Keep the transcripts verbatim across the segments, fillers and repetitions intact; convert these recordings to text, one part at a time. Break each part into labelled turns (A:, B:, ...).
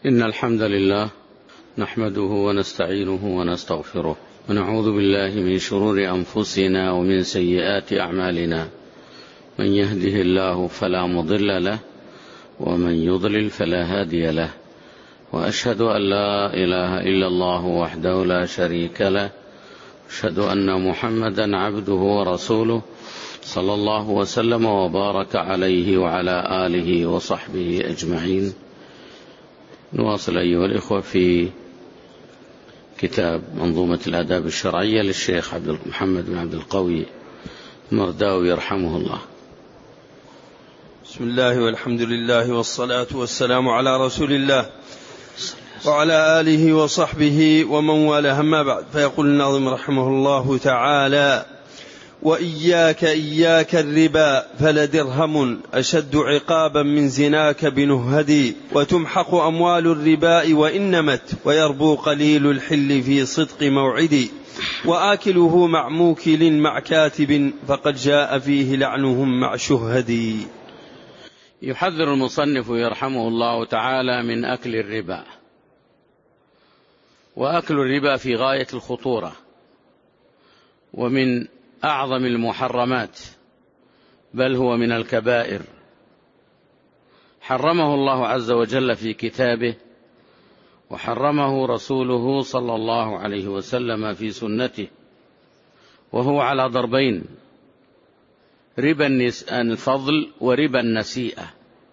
A: إن الحمد لله نحمده ونستعينه ونستغفره ونعوذ بالله من شرور أنفسنا ومن سيئات أعمالنا، من يهده الله فلا مضل له ومن يضلل فلا هادي له، وأشهد أن لا إله إلا الله وحده لا شريك له، أشهد أن محمدا عبده ورسوله صلى الله وسلم وبارك عليه وعلى آله وصحبه أجمعين. نواصل أيها الإخوة في كتاب منظومة الآداب الشرعية للشيخ عبد محمد بن عبد القوي المرداوي رحمه الله.
B: بسم الله والحمد لله والصلاة والسلام على رسول الله وعلى آله وصحبه ومن والاه، أما بعد، فيقول الناظم رحمه الله تعالى: وإياك إياك الربا فلدرهم أشد عقابا من زناك بنهدي، وتمحق أموال الرباء وإن نمت، ويربو قليل الحل في صدق موعدي، وآكله مع موكل مع كاتب فقد جاء فيه لعنهم مع شهدي.
A: يحذر المصنف يرحمه الله تعالى من أكل الربا، وأكل الربا في غاية الخطورة ومن أعظم المحرمات، بل هو من الكبائر، حرمه الله عز وجل في كتابه، وحرمه رسوله صلى الله عليه وسلم في سنته، وهو على ضربين: ربا الفضل وربا النسيئة.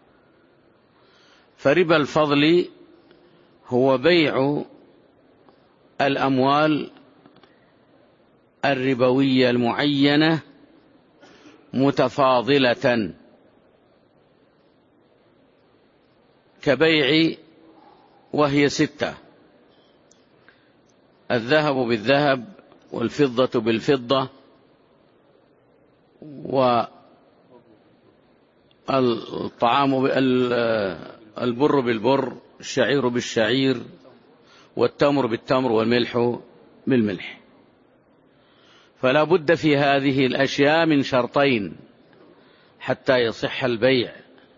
A: فربا الفضل هو بيع الأموال الربوية المعينة متفاضلة، كبيع وهي ستة: الذهب بالذهب، والفضة بالفضة، والطعام البر بالبر، الشعير بالشعير، والتمر بالتمر، والملح بالملح. فلا بد في هذه الأشياء من شرطين حتى يصح البيع،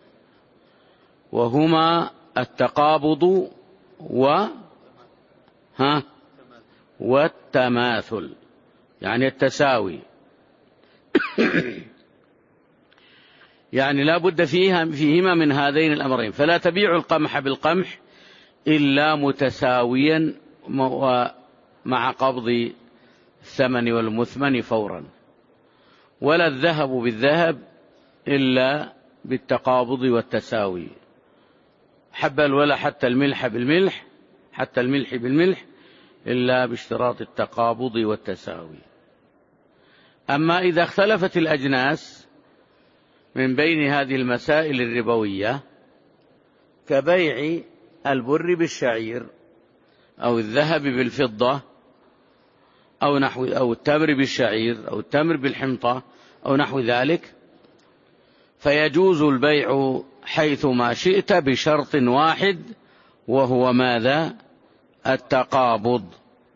A: وهما التقابض و ها والتماثل، يعني التساوي. يعني لا بد فيها فيهما من هذين الأمرين، فلا تبيع القمح بالقمح إلا متساويا ومع قبض الثمن والمثمن فورا، ولا الذهب بالذهب إلا بالتقابض والتساوي، حبا ولا حتى الملح بالملح حتى الملح بالملح إلا باشتراط التقابض والتساوي. أما إذا اختلفت الأجناس من بين هذه المسائل الربوية، كبيع البر بالشعير، أو الذهب بالفضة، أو نحو أو التمر بالشعير، أو التمر بالحنطة، أو نحو ذلك، فيجوز البيع حيث ما شئت بشرط واحد، وهو ماذا؟ التقابض،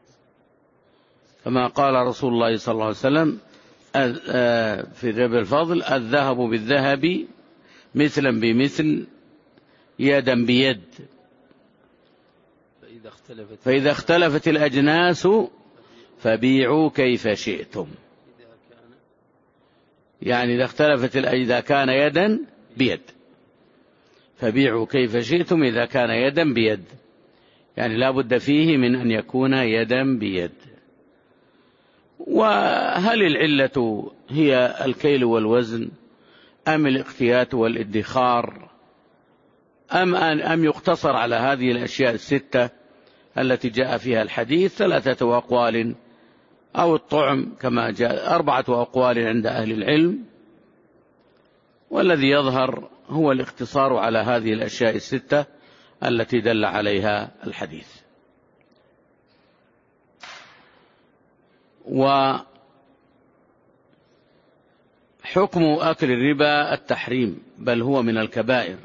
A: كما قال رسول الله صلى الله عليه وسلم في ربا الفضل: الذهب بالذهب مثلا بمثل يدا بيد، فإذا اختلفت الأجناس فبيعوا كيف شئتم. يعني إذا اختلفت إذا كان يدا بيد فبيعوا كيف شئتم، إذا كان يدا بيد، يعني لا بد فيه من أن يكون يدا بيد. وهل العلة هي الكيل والوزن، أم الاقتيات والادخار، أم أن أم يقتصر على هذه الأشياء الستة التي جاء فيها الحديث؟ ثلاثة أقوال، أو الطعم كما جاء، أربعة أقوال عند أهل العلم، والذي يظهر هو الاقتصار على هذه الأشياء الستة التي دل عليها الحديث. وحكم أكل الربا التحريم، بل هو من الكبائر.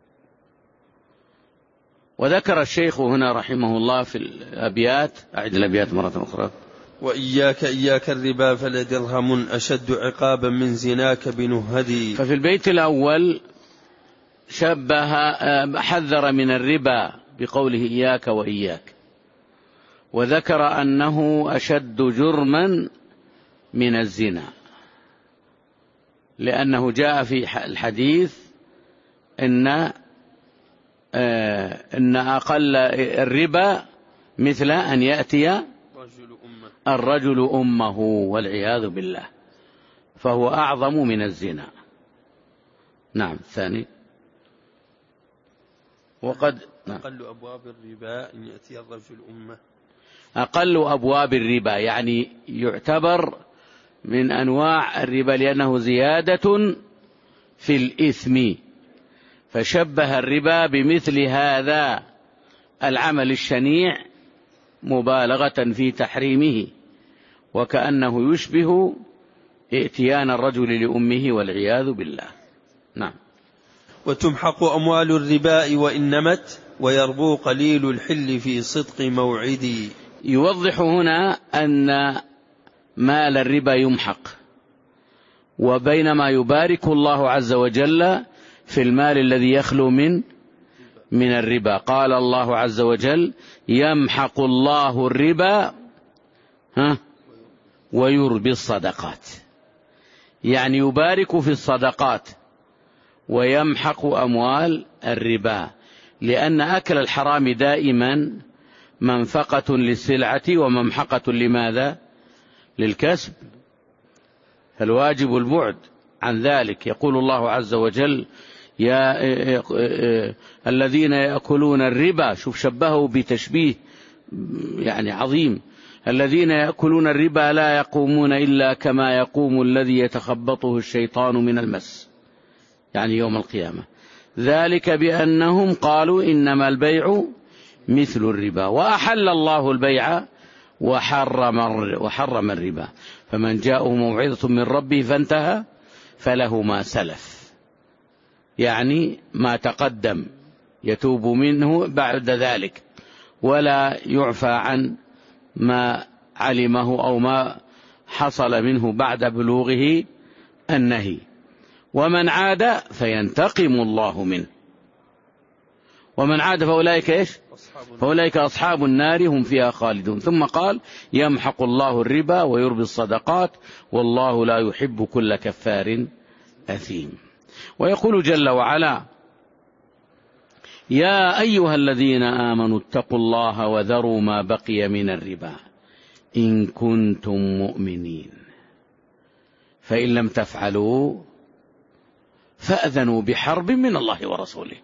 A: وذكر الشيخ هنا رحمه الله في الأبيات، أعد الأبيات مرة أخرى:
B: وإياك إياك الربا فلدرهم أشد عقابا من زناك بنهدي.
A: ففي البيت الأول شبه حذر من الربا بقوله إياك وإياك، وذكر أنه أشد جرما من الزنا، لأنه جاء في الحديث إن إن أقل الربا مثل أن يأتي الرجل أمه والعياذ بالله، فهو أعظم من الزنا. نعم. الثاني وقد
B: أقل أبواب الربا أن يأتي الرجل أمه.
A: أقل أبواب الربا يعني يعتبر من أنواع الربا لأنه زيادة في الإثم، فشبه الربا بمثل هذا العمل الشنيع مبالغة في تحريمه، وكأنه يشبه ائتيان الرجل لأمه والعياذ بالله. نعم.
B: وتمحق أموال الربا وإن نمت ويربو قليل الحل في صدق موعدي.
A: يوضح هنا أن مال الربا يمحق، وبينما يبارك الله عز وجل في المال الذي يخلو من من الربا. قال الله عز وجل يمحق الله الربا ها ويربي الصدقات، يعني يبارك في الصدقات ويمحق أموال الربا، لأن أكل الحرام دائما منفقة للسلعة وممحقة لماذا؟ للكسب، فالواجب البعد عن ذلك. يقول الله عز وجل يا الذين يأكلون الربا، شوف شبهه بتشبيه يعني عظيم، الذين يأكلون الربا لا يقومون إلا كما يقوم الذي يتخبطه الشيطان من المس، يعني يوم القيامة، ذلك بأنهم قالوا إنما البيع مثل الربا وأحل الله البيع وحرم وحرم الربا، فمن جاءه موعظة من ربه فانتهى فله ما سلف، يعني ما تقدم يتوب منه بعد ذلك، ولا يعفى عن ما علمه أو ما حصل منه بعد بلوغه النهي. ومن عاد فينتقم الله منه، ومن عاد فأولئك إيش؟ فأولئك أصحاب النار هم فيها خالدون. ثم قال يمحق الله الربا ويربي الصدقات والله لا يحب كل كفار أثيم. ويقول جل وعلا يا أيها الذين آمنوا اتقوا الله وذروا ما بقي من الربا إن كنتم مؤمنين فإن لم تفعلوا فأذنوا بحرب من الله ورسوله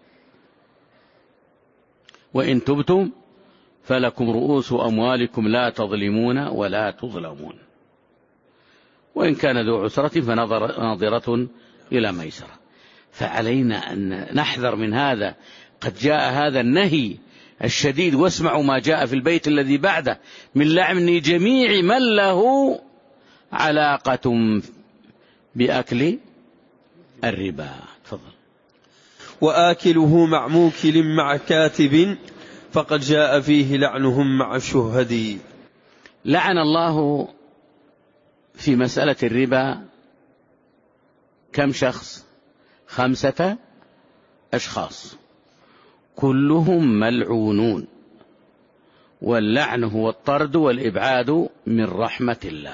A: وإن تبتم فلكم رؤوس أموالكم لا تظلمون ولا تظلمون وإن كان ذو عسرة فناظرة إلى ميسرة. فعلينا أن نحذر من هذا، قد جاء هذا النهي الشديد، واسمعوا ما جاء في البيت الذي بعده من لعن جميع من له علاقة بأكل الربا. تفضل.
B: وآكله مع موكل مع كاتب فقد جاء فيه لعنهم مع الشهد.
A: لعن الله في مسألة الربا كم شخص؟ خمسة أشخاص كلهم ملعونون، واللعن هو الطرد والإبعاد من رحمة الله.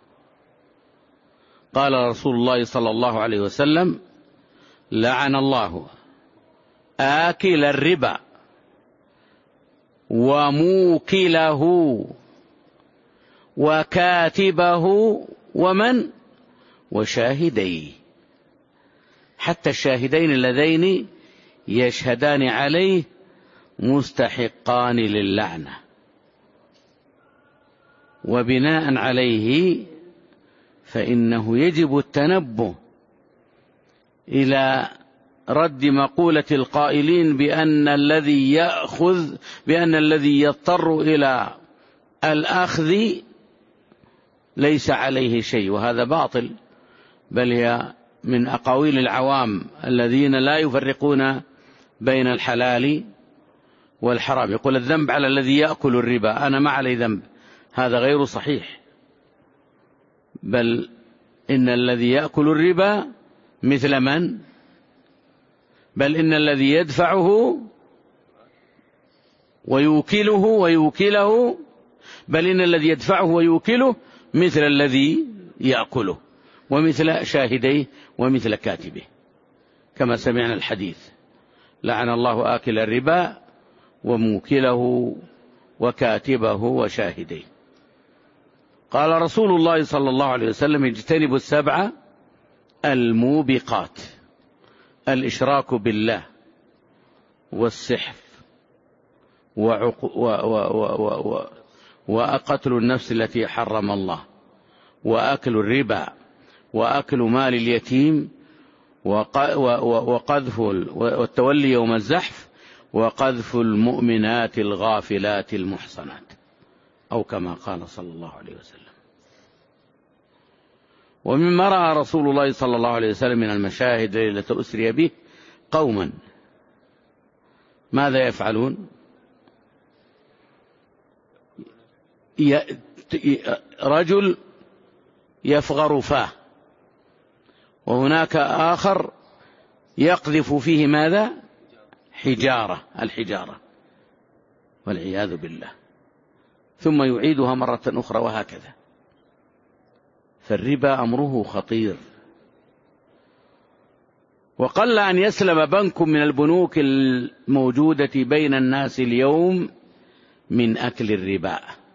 A: قال رسول الله صلى الله عليه وسلم لعن الله آكل الربا وموكله وكاتبه ومن وشاهديه، حتى الشاهدين اللذين يشهدان عليه مستحقان للعنة. وبناء عليه فإنه يجب التنبه إلى رد مقولة القائلين بأن الذي يأخذ بأن الذي يضطر إلى الأخذ ليس عليه شيء، وهذا باطل، بل هي من أقاويل العوام الذين لا يفرقون بين الحلال والحرام. يقول الذنب على الذي يأكل الربا، أنا ما علي ذنب، هذا غير صحيح، بل إن الذي يأكل الربا مثل من؟ بل إن الذي يدفعه ويوكله ويوكله، بل إن الذي يدفعه ويوكله مثل الذي يأكله، ومثل شاهديه، ومثل كاتبه، كما سمعنا الحديث: لعن الله آكل الربا وموكله وكاتبه وشاهديه. قال رسول الله صلى الله عليه وسلم: اجتنبوا السبع الموبقات: الإشراك بالله، والسحر، وقتل النفس التي حرم الله، وأكل الربا، وأكل مال اليتيم، وقذف والتولي يوم الزحف، وقذف المؤمنات الغافلات المحصنات، أو كما قال صلى الله عليه وسلم. ومما رأى رسول الله صلى الله عليه وسلم من المشاهد ليلة أسري به قوما ماذا يفعلون؟ رجل يفغر فاه، وهناك آخر يقذف فيه ماذا؟ حجارة، الحجارة، والعياذ بالله، ثم يعيدها مرة أخرى، وهكذا. فالربا أمره خطير، وقل أن يسلم بنك من البنوك الموجودة بين الناس اليوم من أكل الربا،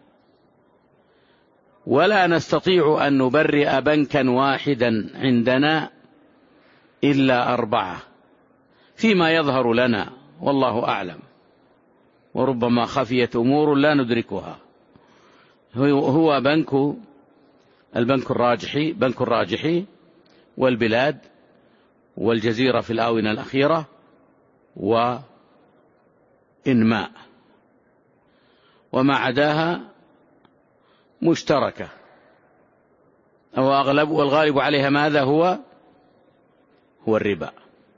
A: ولا نستطيع أن نبرئ بنكا واحدا عندنا إلا أربعة فيما يظهر لنا، والله أعلم، وربما خفيت أمور لا ندركها. هو بنك البنك الراجحي بنك الراجحي والبلاد والجزيرة في الآونة الأخيرة وإنماء، وما عداها مشتركة، أو أغلب والغالب عليها ماذا هو هو الربا.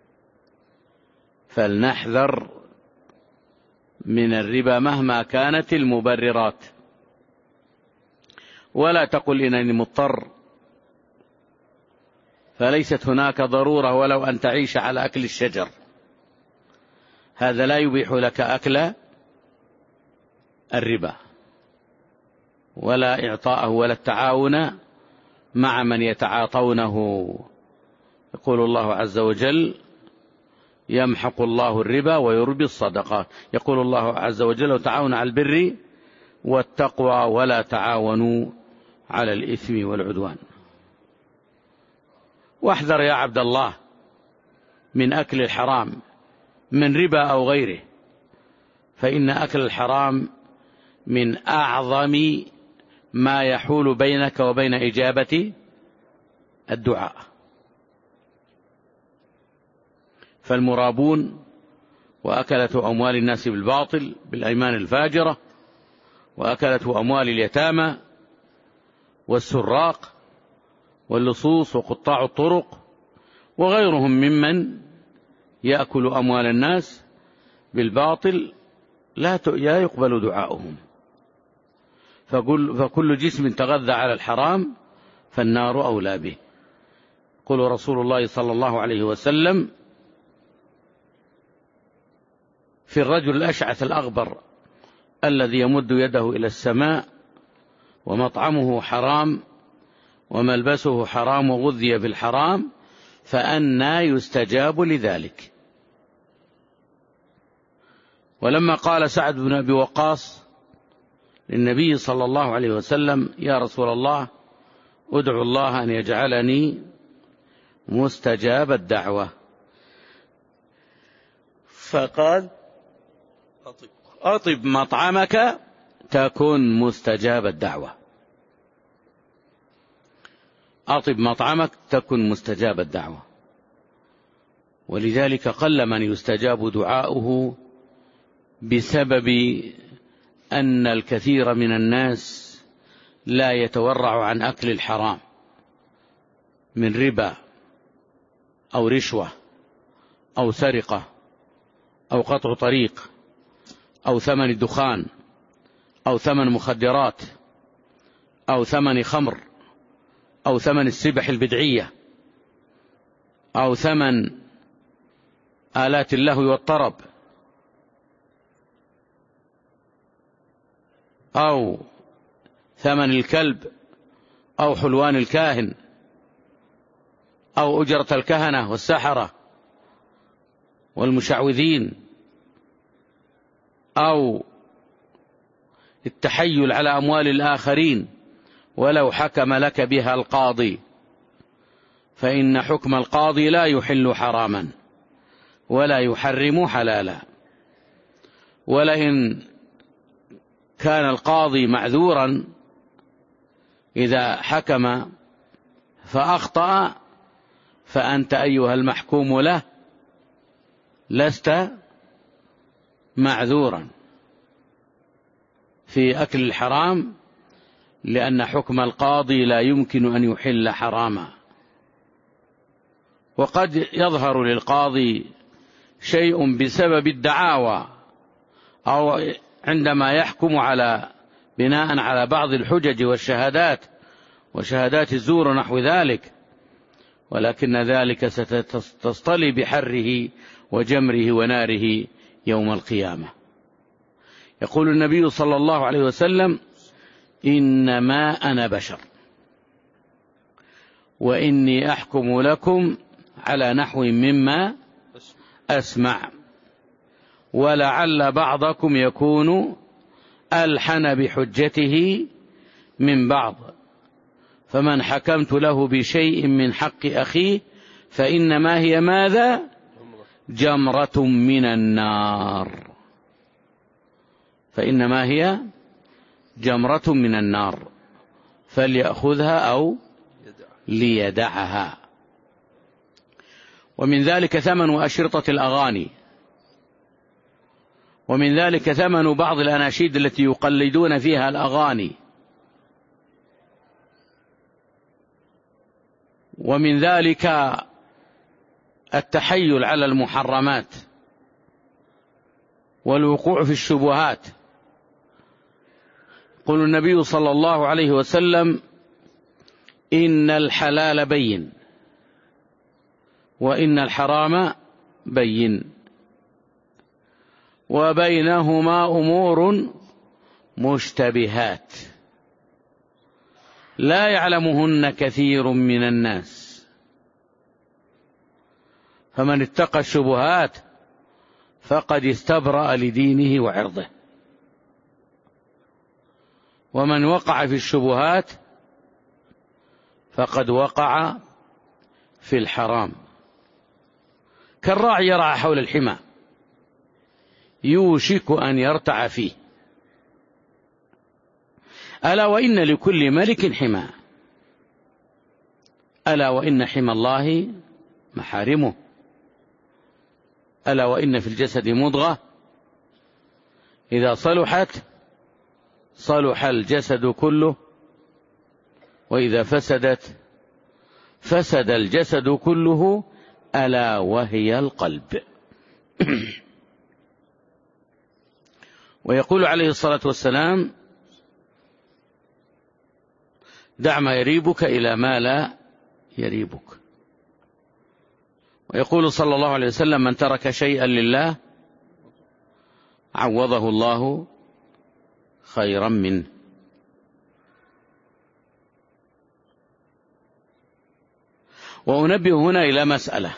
A: فلنحذر من الربا مهما كانت المبررات، ولا تقل إنني مضطر، فليست هناك ضرورة ولو أن تعيش على أكل الشجر، هذا لا يبيح لك أكل الربا، ولا إعطاءه، ولا التعاون مع من يتعاطونه. يقول الله عز وجل: يمحق الله الربا ويربي الصدقات. يقول الله عز وجل: وتعاونوا على البر والتقوى ولا تعاونوا على الإثم والعدوان. واحذر يا عبد الله من أكل الحرام من ربا أو غيره، فإن أكل الحرام من أعظم ما يحول بينك وبين إجابة الدعاء. فالمرابون وأكلة أموال الناس بالباطل بالأيمان الفاجرة، وأكلة أموال اليتامى، والسراق، واللصوص، وقطاع الطرق، وغيرهم ممن يأكل أموال الناس بالباطل لا يقبل دعاؤهم. فكل جسم تغذى على الحرام فالنار أولى به. قال رسول الله صلى الله عليه وسلم في الرجل الأشعث الأغبر الذي يمد يده إلى السماء ومطعمه حرام وملبسه حرام وغذي بالحرام، فأنى يستجاب لذلك؟ ولما قال سعد بن أبي وقاص للنبي صلى الله عليه وسلم: يا رسول الله ادعو الله أن يجعلني مستجاب الدعوة، فقال: أطب مطعمك تكن مستجاب الدعوة. أطب مطعمك تكن مستجاب الدعوة. ولذلك قل من يستجاب دعاؤه بسبب أن الكثير من الناس لا يتورع عن أكل الحرام من ربا أو رشوة أو سرقة أو قطع طريق أو ثمن الدخان أو ثمن مخدرات أو ثمن خمر أو ثمن السبح البدعية أو ثمن آلات اللهو والطرب أو ثمن الكلب أو حلوان الكاهن أو أجرة الكهنة والسحرة والمشعوذين أو التحيل على أموال الآخرين ولو حكم لك بها القاضي، فإن حكم القاضي لا يحل حراما ولا يحرم حلالا. ولئن كان القاضي معذورا إذا حكم فأخطأ فأنت أيها المحكوم له لست معذورا في أكل الحرام، لأن حكم القاضي لا يمكن أن يحل حراما. وقد يظهر للقاضي شيء بسبب الدعاوى أو عندما يحكم على بناء على بعض الحجج والشهادات وشهادات الزور ونحو ذلك، ولكن ذلك ستصطلي بحره وجمره وناره يوم القيامة. يقول النبي صلى الله عليه وسلم: إنما أنا بشر وإني أحكم لكم على نحو مما أسمع، ولعل بعضكم يكون ألحن بحجته من بعض، فمن حكمت له بشيء من حق أخيه فإنما هي ماذا؟ جمرة من النار، فإنما هي جمرة من النار فليأخذها أو ليدعها. ومن ذلك ثمن أشرطة الأغاني، ومن ذلك ثمن بعض الأناشيد التي يقلدون فيها الأغاني، ومن ذلك التحيل على المحرمات والوقوع في الشبهات. يقول النبي صلى الله عليه وسلم: إن الحلال بين وإن الحرام بين وبينهما أمور مشتبهات لا يعلمهن كثير من الناس، فمن اتقى الشبهات فقد استبرأ لدينه وعرضه، ومن وقع في الشبهات فقد وقع في الحرام. كالراعي يرعى حول الحمى يوشك أن يرتع فيه، ألا وإن لكل ملك حمى، ألا وإن حمى الله محارمه، ألا وإن في الجسد مضغة إذا صلحت صلح الجسد كله وإذا فسدت فسد الجسد كله ألا وهي القلب. ويقول عليه الصلاة والسلام: دع ما يريبك إلى ما لا يريبك. ويقول صلى الله عليه وسلم: من ترك شيئا لله عوضه الله خيرا منه. وأنبه هنا إلى مسألة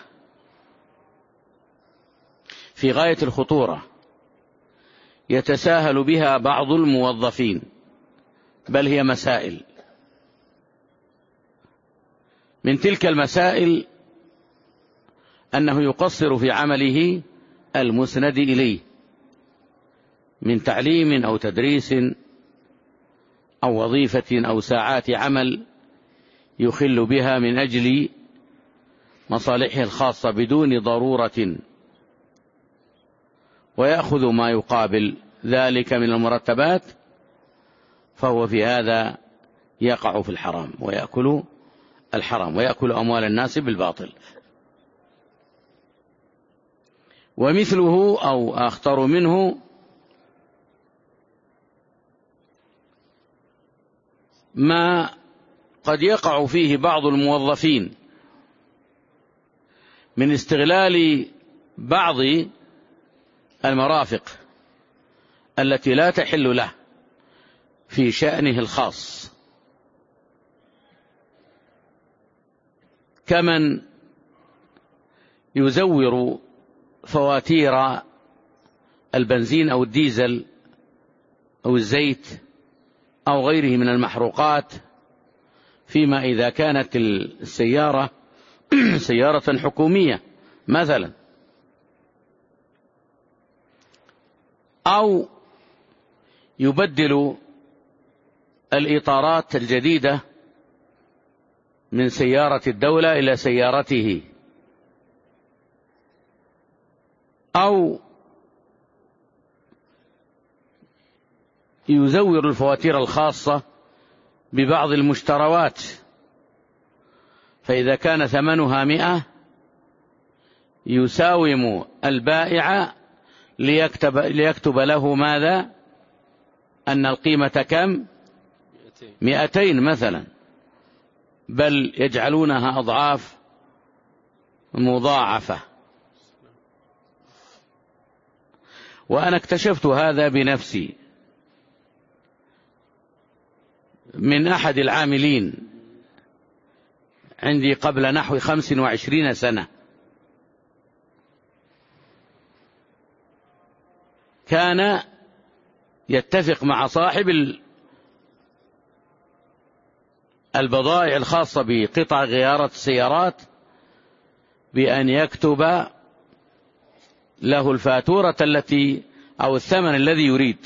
A: في غاية الخطورة يتساهل بها بعض الموظفين، بل هي مسائل. من تلك المسائل أنه يقصر في عمله المسند إليه من تعليم أو تدريس أو وظيفة أو ساعات عمل يخل بها من أجل مصالحه الخاصة بدون ضرورة، ويأخذ ما يقابل ذلك من المرتبات، فهو في هذا يقع في الحرام ويأكل الحرام ويأكل أموال الناس بالباطل. ومثله أو أخطر منه ما قد يقع فيه بعض الموظفين من استغلال بعض المرافق التي لا تحل له في شأنه الخاص، كمن يزور فواتير البنزين أو الديزل أو الزيت أو غيره من المحروقات، فيما إذا كانت السيارة سيارة حكومية مثلا، أو يبدل الإطارات الجديدة من سيارة الدولة إلى سيارته، أو يزور الفواتير الخاصة ببعض المشتروات، فإذا كان ثمنها مئة يساوم البائع ليكتب, ليكتب له ماذا؟ أن القيمة كم؟ مئتين مثلا، بل يجعلونها أضعاف مضاعفة. وأنا اكتشفت هذا بنفسي من أحد العاملين عندي قبل نحو خمس وعشرين سنة، كان يتفق مع صاحب البضائع الخاصة بقطع غيارة السيارات بأن يكتب له الفاتورة التي أو الثمن الذي يريد،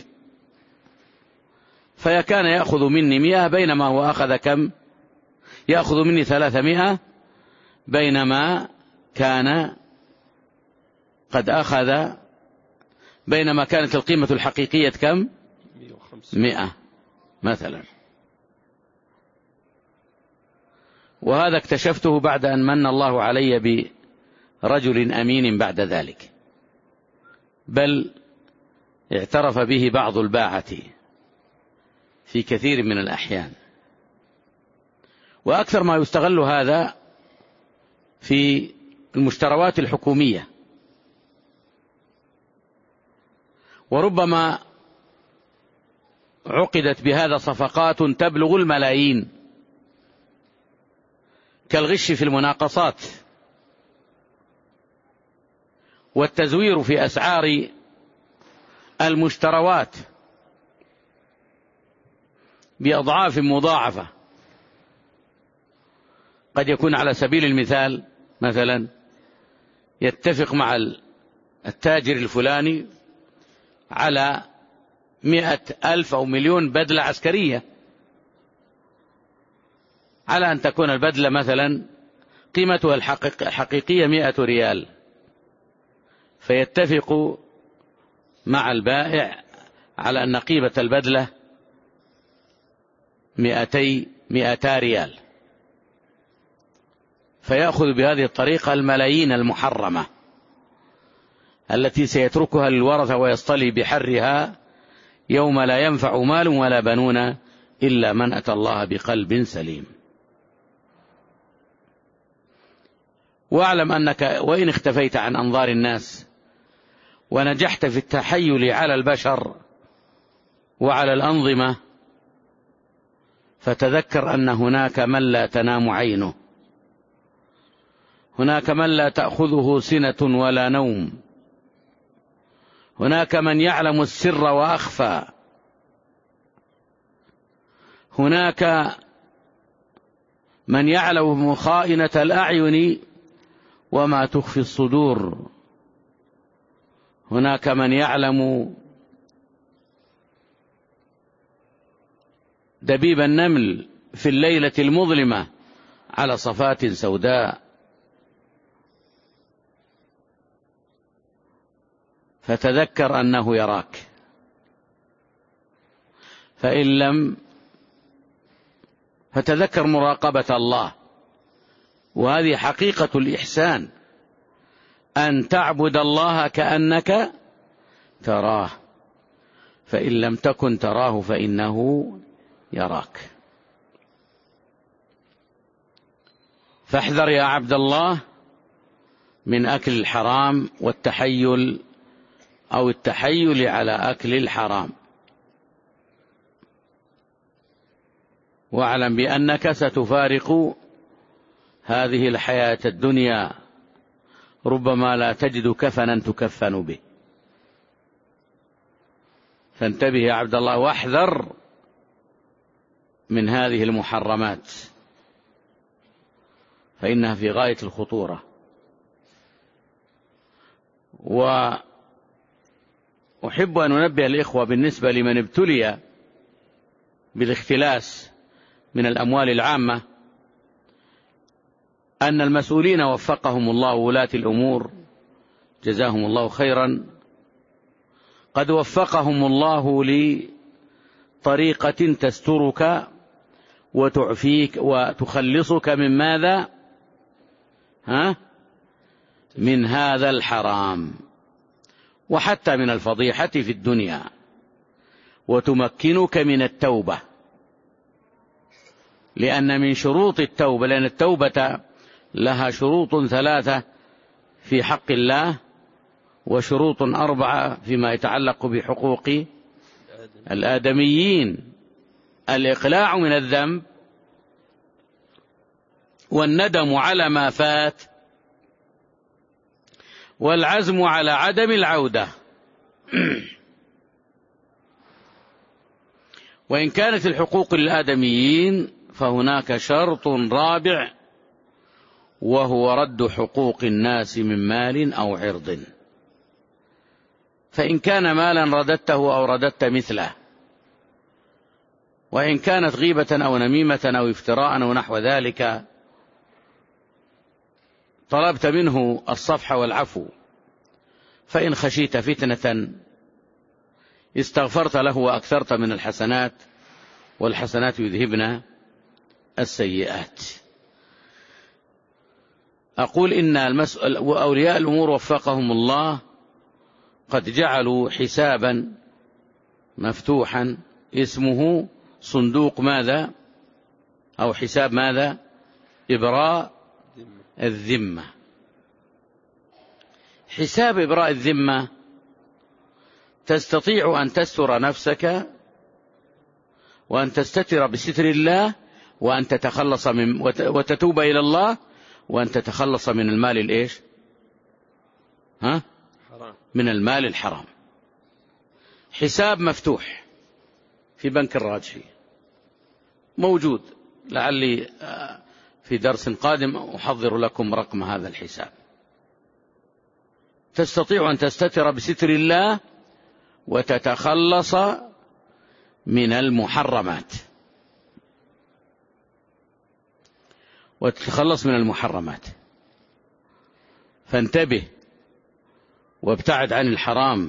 A: فكان يأخذ مني مئة بينما هو أخذ كم؟ يأخذ مني ثلاثمائة، بينما كان قد أخذ بينما كانت القيمة الحقيقية كم؟ مئة مثلا. وهذا اكتشفته بعد أن من الله علي برجل أمين بعد ذلك، بل اعترف به بعض الباعة في كثير من الأحيان. وأكثر ما يستغل هذا في المشتروات الحكومية، وربما عقدت بهذا صفقات تبلغ الملايين، كالغش في المناقصات والتزوير في أسعار المشتروات بأضعاف مضاعفة. قد يكون على سبيل المثال مثلا يتفق مع التاجر الفلاني على مئة ألف أو مليون بدلة عسكرية، على أن تكون البدلة مثلا قيمتها الحقيقية مئة ريال، فيتفق مع البائع على أن قيمة البدلة مئتي مئتا ريال، فيأخذ بهذه الطريقة الملايين المحرمة التي سيتركها للورثة ويصطلي بحرها يوم لا ينفع مال ولا بنون إلا من أتى الله بقلب سليم. واعلم أنك وإن اختفيت عن أنظار الناس ونجحت في التحيل على البشر وعلى الأنظمة، فتذكر أن هناك من لا تنام عينه، هناك من لا تأخذه سنة ولا نوم، هناك من يعلم السر وأخفى، هناك من يعلم خائنة الأعين وما تخفي الصدور، هناك من يعلم دبيب النمل في الليلة المظلمة على صفات سوداء. فتذكر أنه يراك، فإن لم فتذكر مراقبة الله. وهذه حقيقة الإحسان، أن تعبد الله كأنك تراه، فإن لم تكن تراه فإنه يراك. فاحذر يا عبد الله من أكل الحرام والتحيل أو التحيل على أكل الحرام. واعلم بأنك ستفارق هذه الحياة الدنيا، ربما لا تجد كفنا تكفن به. فانتبه يا عبد الله واحذر من هذه المحرمات، فإنها في غاية الخطورة. وأحب أن أنبه الإخوة بالنسبة لمن ابتلي بالاختلاس من الأموال العامة، أن المسؤولين وفقهم الله ولاة الأمور جزاهم الله خيرا قد وفقهم الله لطريقة تسترك وتعفيك وتخلصك من ماذا؟ ها؟ من هذا الحرام، وحتى من الفضيحة في الدنيا، وتمكنك من التوبة. لأن من شروط التوبة، لأن التوبة لها شروط ثلاثة في حق الله، وشروط أربعة فيما يتعلق بحقوق الآدميين: الإقلاع من الذنب، والندم على ما فات، والعزم على عدم العودة. وإن كانت الحقوق للآدميين فهناك شرط رابع، وهو رد حقوق الناس من مال أو عرض. فإن كان مالا رددته أو رددت مثله، وإن كانت غيبة أو نميمة أو افتراء أو نحو ذلك طلبت منه الصفح والعفو. فإن خشيت فتنة استغفرت له وأكثرت من الحسنات، والحسنات يذهبن السيئات. أقول إن المسؤول وأولياء الأمور وفقهم الله قد جعلوا حسابا مفتوحا اسمه صندوق ماذا؟ أو حساب ماذا؟ إبراء الذمة. حساب إبراء الذمة تستطيع أن تستر نفسك، وأن تستتر بستر الله، وأن تتخلص من وتتوب إلى الله، وأن تتخلص من المال الإيش؟ ها؟ من المال الحرام. حساب مفتوح في بنك الراجحي موجود، لعلي في درس قادم أحضر لكم رقم هذا الحساب. تستطيع أن تستتر بستر الله وتتخلص من المحرمات، وتتخلص من المحرمات. فانتبه وابتعد عن الحرام،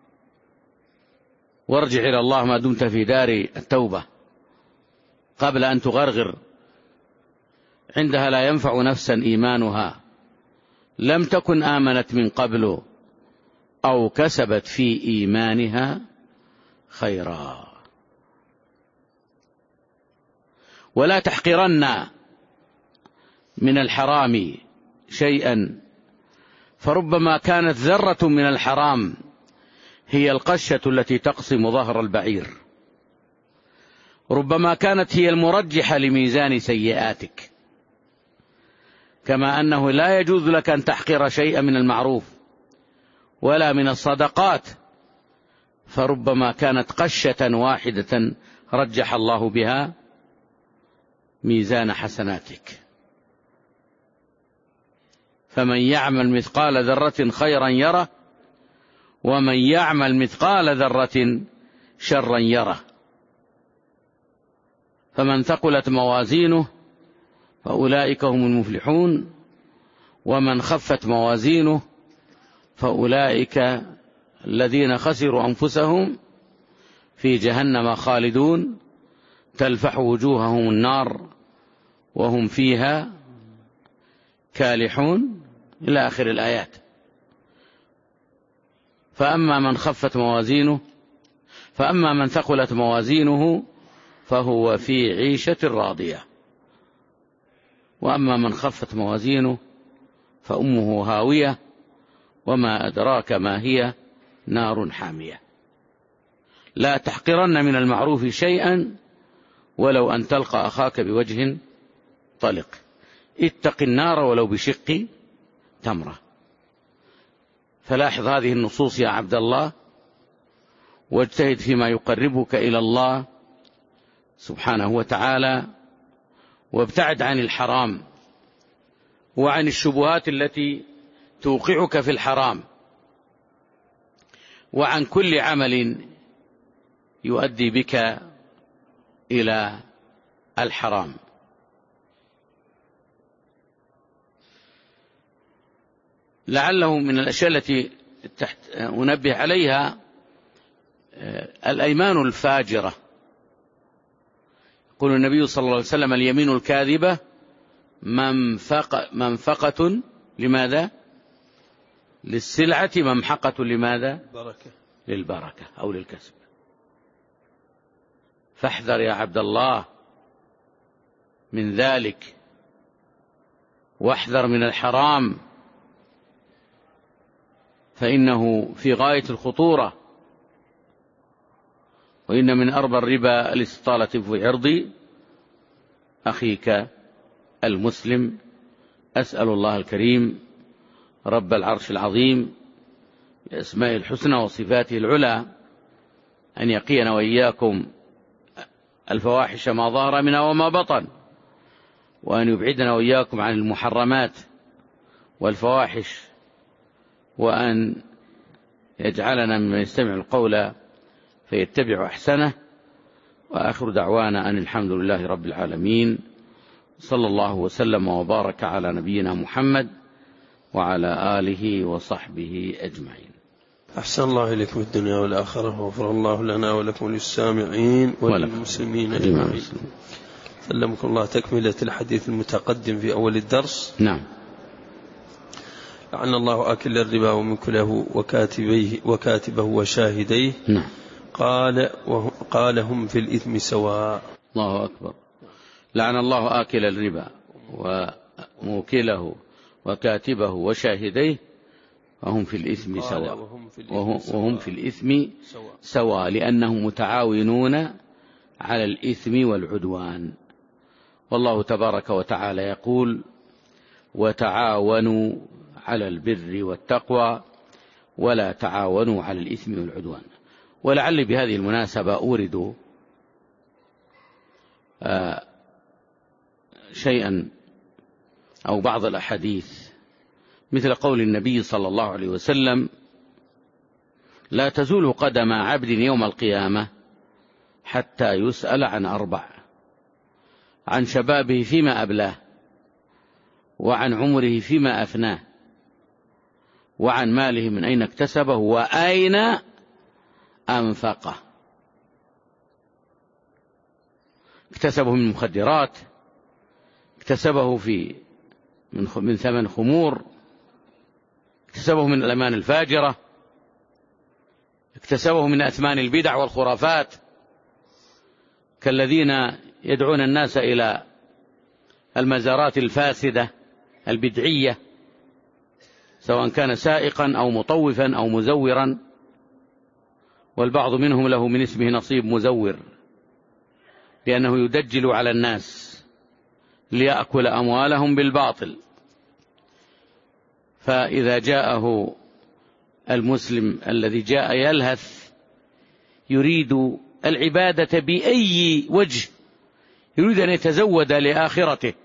A: وارجع إلى الله ما دمت في دار التوبة قبل أن تغرغر. عندها لا ينفع نفسا إيمانها لم تكن آمنت من قبل أو كسبت في إيمانها خيرا. ولا تحقرن من الحرام شيئا، فربما كانت ذرة من الحرام هي القشة التي تقسم ظهر البعير، ربما كانت هي المرجحة لميزان سيئاتك. كما أنه لا يجوز لك أن تحقر شيئا من المعروف ولا من الصدقات، فربما كانت قشة واحدة رجح الله بها ميزان حسناتك. فمن يعمل مثقال ذرة خيرا يره، ومن يعمل مثقال ذرة شرا يره. فمن ثقلت موازينه فأولئك هم المفلحون، ومن خفت موازينه فأولئك الذين خسروا أنفسهم في جهنم خالدون تلفح وجوههم النار وهم فيها كالحون، إلى آخر الآيات. فأما من خفت موازينه فأما من ثقلت موازينه فهو في عيشة راضية، وأما من خفت موازينه فأمه هاوية، وما أدراك ما هي، نار حامية. لا تحقرن من المعروف شيئا ولو أن تلقى أخاك بوجه طلق، اتق النار ولو بشق تمرة. فلاحظ هذه النصوص يا عبد الله، واجتهد فيما يقربك إلى الله سبحانه وتعالى، وابتعد عن الحرام وعن الشبهات التي توقعك في الحرام، وعن كل عمل يؤدي بك إلى الحرام. لعله من الأشياء التي أنبه عليها الأيمان الفاجرة. يقول النبي صلى الله عليه وسلم: اليمين الكاذبة منفقة, منفقة لماذا؟ للسلعة، ممحقة لماذا؟
B: بركة.
A: للبركة أو للكسب. فاحذر يا عبد الله من ذلك، واحذر من الحرام، فإنه في غاية الخطورة. وإن من أربى الربا الاستطالة في عرض أخيك المسلم. أسأل الله الكريم رب العرش العظيم بأسماء الحسنى وصفاته العلى أن يقينا وإياكم الفواحش ما ظهر منها وما بطن، وأن يبعدنا وإياكم عن المحرمات والفواحش، وأن يجعلنا ممن يستمع القول فيتبع أحسنه. وآخر دعوانا أن الحمد لله رب العالمين، صلى الله وسلم وبارك على نبينا محمد وعلى آله وصحبه أجمعين.
B: أحسن الله إليكم الدنيا والآخرة، وغفر الله لنا ولكم وللسامعين وللمسلمين أجمعين. سلمكم الله. تكملة الحديث المتقدم في أول الدرس.
A: نعم.
B: لعن الله آكل الربا وموكله وكاتبيه وكاتبه وشاهديه.
A: نعم.
B: قال قال هم في الإثم سواء.
A: الله أكبر. لعن الله آكل الربا وموكله وكاتبه وشاهديه وهم في الإثم سواء. وهم في الإثم سواء، لأنهم متعاونون على الإثم والعدوان. والله تبارك وتعالى يقول: وتعاونوا على البر والتقوى ولا تعاونوا على الإثم والعدوان. ولعل بهذه المناسبة أورد آه شيئا أو بعض الأحاديث، مثل قول النبي صلى الله عليه وسلم: لا تزول قدم عبد يوم القيامة حتى يسأل عن أربع: عن شبابه فيما أبلاه، وعن عمره فيما أفناه، وعن ماله من أين اكتسبه وأين أنفقه. اكتسبه من مخدرات، اكتسبه في من من ثمن خمور، اكتسبه من الأمان الفاجرة، اكتسبه من أثمان البدع والخرافات، كالذين يدعون الناس إلى المزارات الفاسدة البدعية، سواء كان سائقا أو مطوفا أو مزورا، والبعض منهم له من اسمه نصيب مزور، لأنه يدجل على الناس ليأكل أموالهم بالباطل. فإذا جاءه المسلم الذي جاء يلهث يريد العبادة بأي وجه، يريد أن يتزود لآخرته،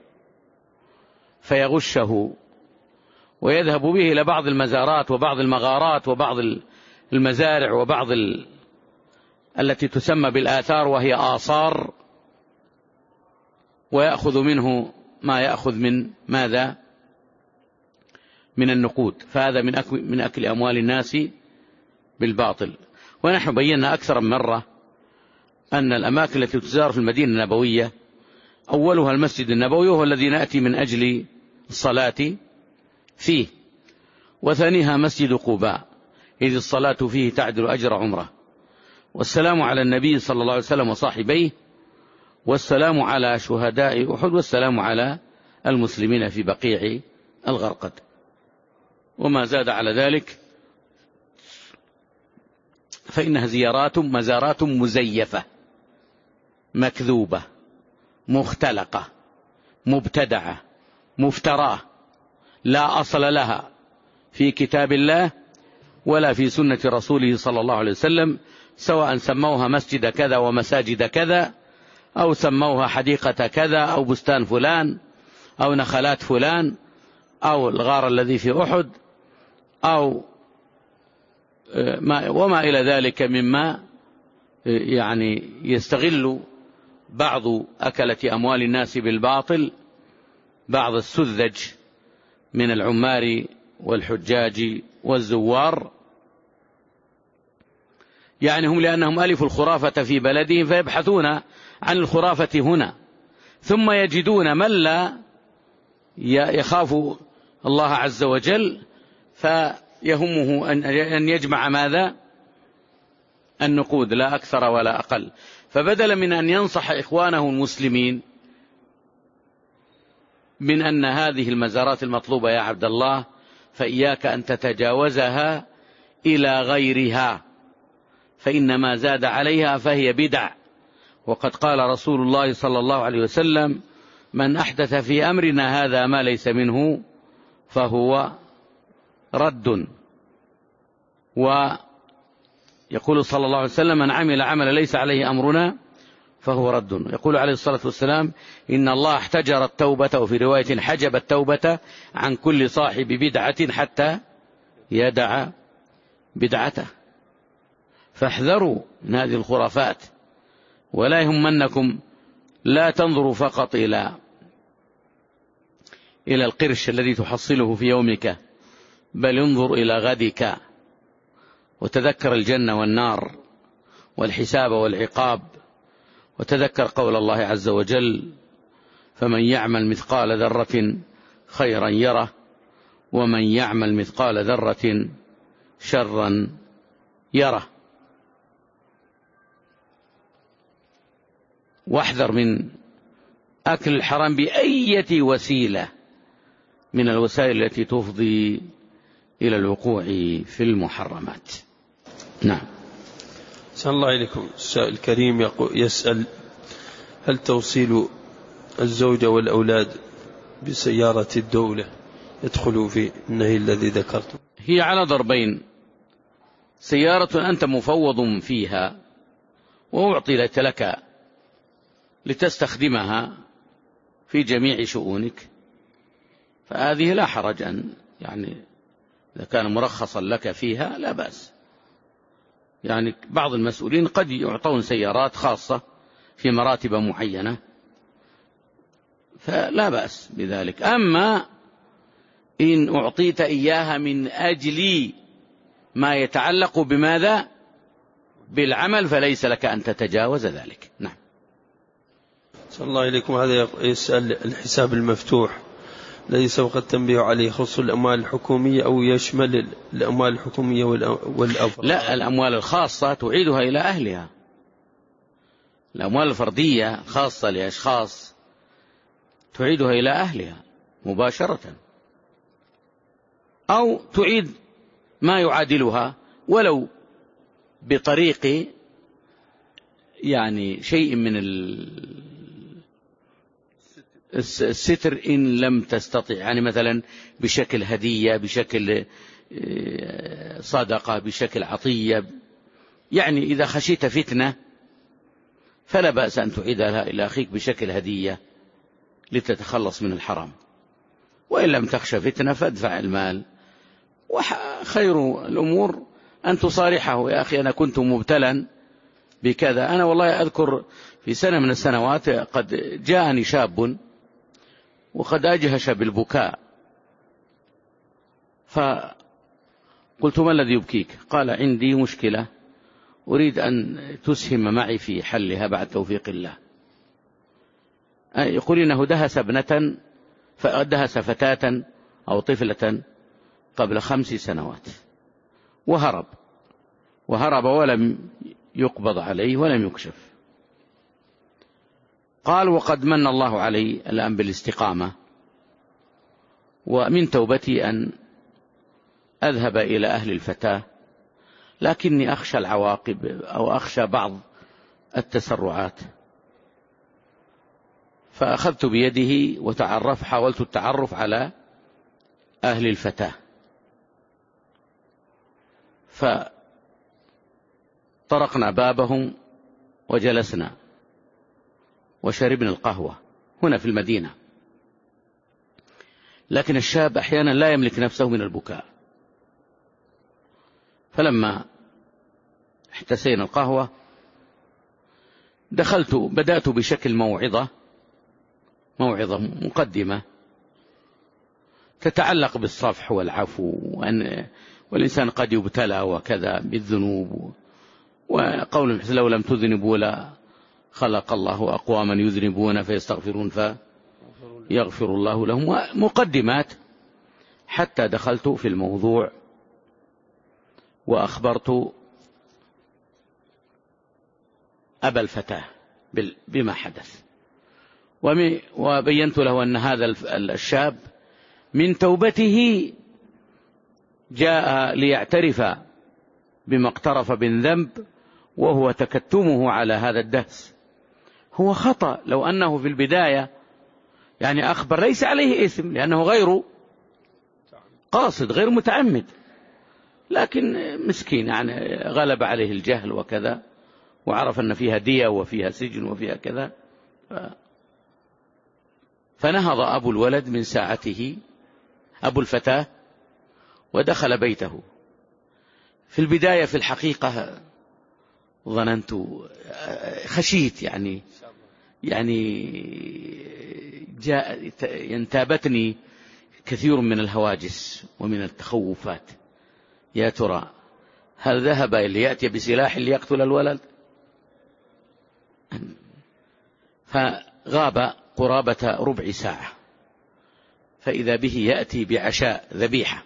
A: فيغشه ويذهب به إلى بعض المزارات وبعض المغارات وبعض المزارع وبعض ال... التي تسمى بالآثار وهي آثار، ويأخذ منه ما يأخذ من ماذا؟ من النقود. فهذا من أكل, من أكل أموال الناس بالباطل. ونحن بينا أكثر من مرة أن الأماكن التي تزار في المدينة النبوية أولها المسجد النبوي، وهو الذي نأتي من أجل الصلاة فيه، وثانيها مسجد قباء، إذ الصلاة فيه تعدل أجر عمره. والسلام على النبي صلى الله عليه وسلم وصاحبيه، والسلام على شهداء أحد، والسلام على المسلمين في بقيع الغرقد. وما زاد على ذلك فإنها زيارات مزارات مزيفة مكذوبة مختلقة مبتدعة مفتراه لا أصل لها في كتاب الله ولا في سنة رسوله صلى الله عليه وسلم، سواء سموها مسجد كذا ومساجد كذا، أو سموها حديقة كذا، أو بستان فلان، أو نخلات فلان، أو الغار الذي في أحد، أو ما وما إلى ذلك مما يعني يستغل بعض أكلة أموال الناس بالباطل، بعض السذج من العمار والحجاج والزوار، يعني هم لأنهم ألفوا الخرافة في بلدهم فيبحثون عن الخرافة هنا، ثم يجدون من لا يخاف الله عز وجل فيهمه أن يجمع ماذا؟ النقود، لا أكثر ولا أقل. فبدلا من أن ينصح إخوانه المسلمين من أن هذه المزارات المطلوبة يا عبد الله فإياك أن تتجاوزها إلى غيرها، فإنما زاد عليها فهي بدع. وقد قال رسول الله صلى الله عليه وسلم: من أحدث في أمرنا هذا ما ليس منه فهو رد. ويقول صلى الله عليه وسلم: من عمل عمل ليس عليه أمرنا فهو رد. يقول عليه الصلاة والسلام: إن الله احتجر التوبة، وفي رواية حجب التوبة عن كل صاحب بدعة حتى يدع بدعته. فاحذروا من هذه الخرافات، ولا يهمنكم، لا تنظروا فقط إلى إلى القرش الذي تحصله في يومك، بل انظر إلى غدك، وتذكر الجنة والنار والحساب والعقاب، وتذكر قول الله عز وجل: فمن يعمل مثقال ذرة خيرا يره، ومن يعمل مثقال ذرة شرا يره. واحذر من أكل الحرام بأية وسيلة من الوسائل التي تفضي إلى الوقوع في المحرمات. نعم.
B: أحسن الله إليكم. السائل الكريم يسأل: هل توصيل الزوجة والأولاد بسيارة الدولة يدخل في النهي الذي ذكرته؟
A: هي على ضربين: سيارة أنت مفوض فيها وأعطيت لك لتستخدمها في جميع شؤونك، فهذه لا حرج أن يعني إذا كان مرخصا لك فيها لا بأس. يعني بعض المسؤولين قد يعطون سيارات خاصة في مراتب معينة، فلا بأس بذلك. أما إن أعطيت إياها من أجل ما يتعلق بماذا؟ بالعمل، فليس لك أن تتجاوز ذلك. نعم.
B: صلى الله إليكم. هذا يسأل: الحساب المفتوح الذي سبق التنبيه عليه يخص الأموال الحكومية أو يشمل الأموال الحكومية والأفراد؟
A: لا، الأموال الخاصة تعيدها إلى أهلها. الأموال الفردية خاصة لأشخاص تعيدها إلى أهلها مباشرة، أو تعيد ما يعادلها ولو بطريق يعني شيء من الستر إن لم تستطع، يعني مثلا بشكل هدية، بشكل صدقة، بشكل عطية. يعني إذا خشيت فتنة فلا بأس أن تعيدها إلى أخيك بشكل هدية لتتخلص من الحرام، وإن لم تخش فتنة فادفع المال. وخير الأمور أن تصارحه: يا أخي أنا كنت مبتلا بكذا. أنا والله أذكر في سنة من السنوات قد جاءني شاب وقد أجهش بالبكاء، فقلت: ما الذي يبكيك؟ قال: عندي مشكلة أريد أن تسهم معي في حلها بعد توفيق الله. يقول إنه دهس ابنة دهس فتاة أو طفلة قبل خمس سنوات وهرب وهرب ولم يقبض عليه ولم يكشف. قال: وقد من الله علي الآن بالاستقامة، ومن توبتي أن أذهب إلى أهل الفتاة، لكني أخشى العواقب أو أخشى بعض التسرعات. فأخذت بيده وتعرف حاولت التعرف على أهل الفتاة، فطرقنا بابهم وجلسنا وشربنا القهوة هنا في المدينة. لكن الشاب أحيانا لا يملك نفسه من البكاء، فلما احتسينا القهوة دخلت بدأت بشكل موعظة موعظة مقدمة تتعلق بالصفح والعفو، وأن والإنسان قد يبتلى وكذا بالذنوب، وقول لو لم تذنبوا لا خلق الله أقواما يذنبون فيستغفرون فيغفر الله لهم، ومقدمات حتى دخلت في الموضوع وأخبرت أبا الفتاة بما حدث، وبينت له أن هذا الشاب من توبته جاء ليعترف بما اقترف من ذنب، وهو تكتمه على هذا الدهس هو خطأ. لو أنه في البداية يعني أخبر ليس عليه إثم، لأنه غير قاصد غير متعمد، لكن مسكين يعني غلب عليه الجهل وكذا، وعرف أن فيها دية وفيها سجن وفيها كذا، فنهض أبو الولد من ساعته أبو الفتاة ودخل بيته. في البداية في الحقيقة ظننت خشيت يعني يعني جاء ينتابتني كثير من الهواجس ومن التخوفات، يا ترى هل ذهب ليأتي بسلاح ليقتل الولد؟ فغاب قرابة ربع ساعة، فإذا به يأتي بعشاء ذبيحة،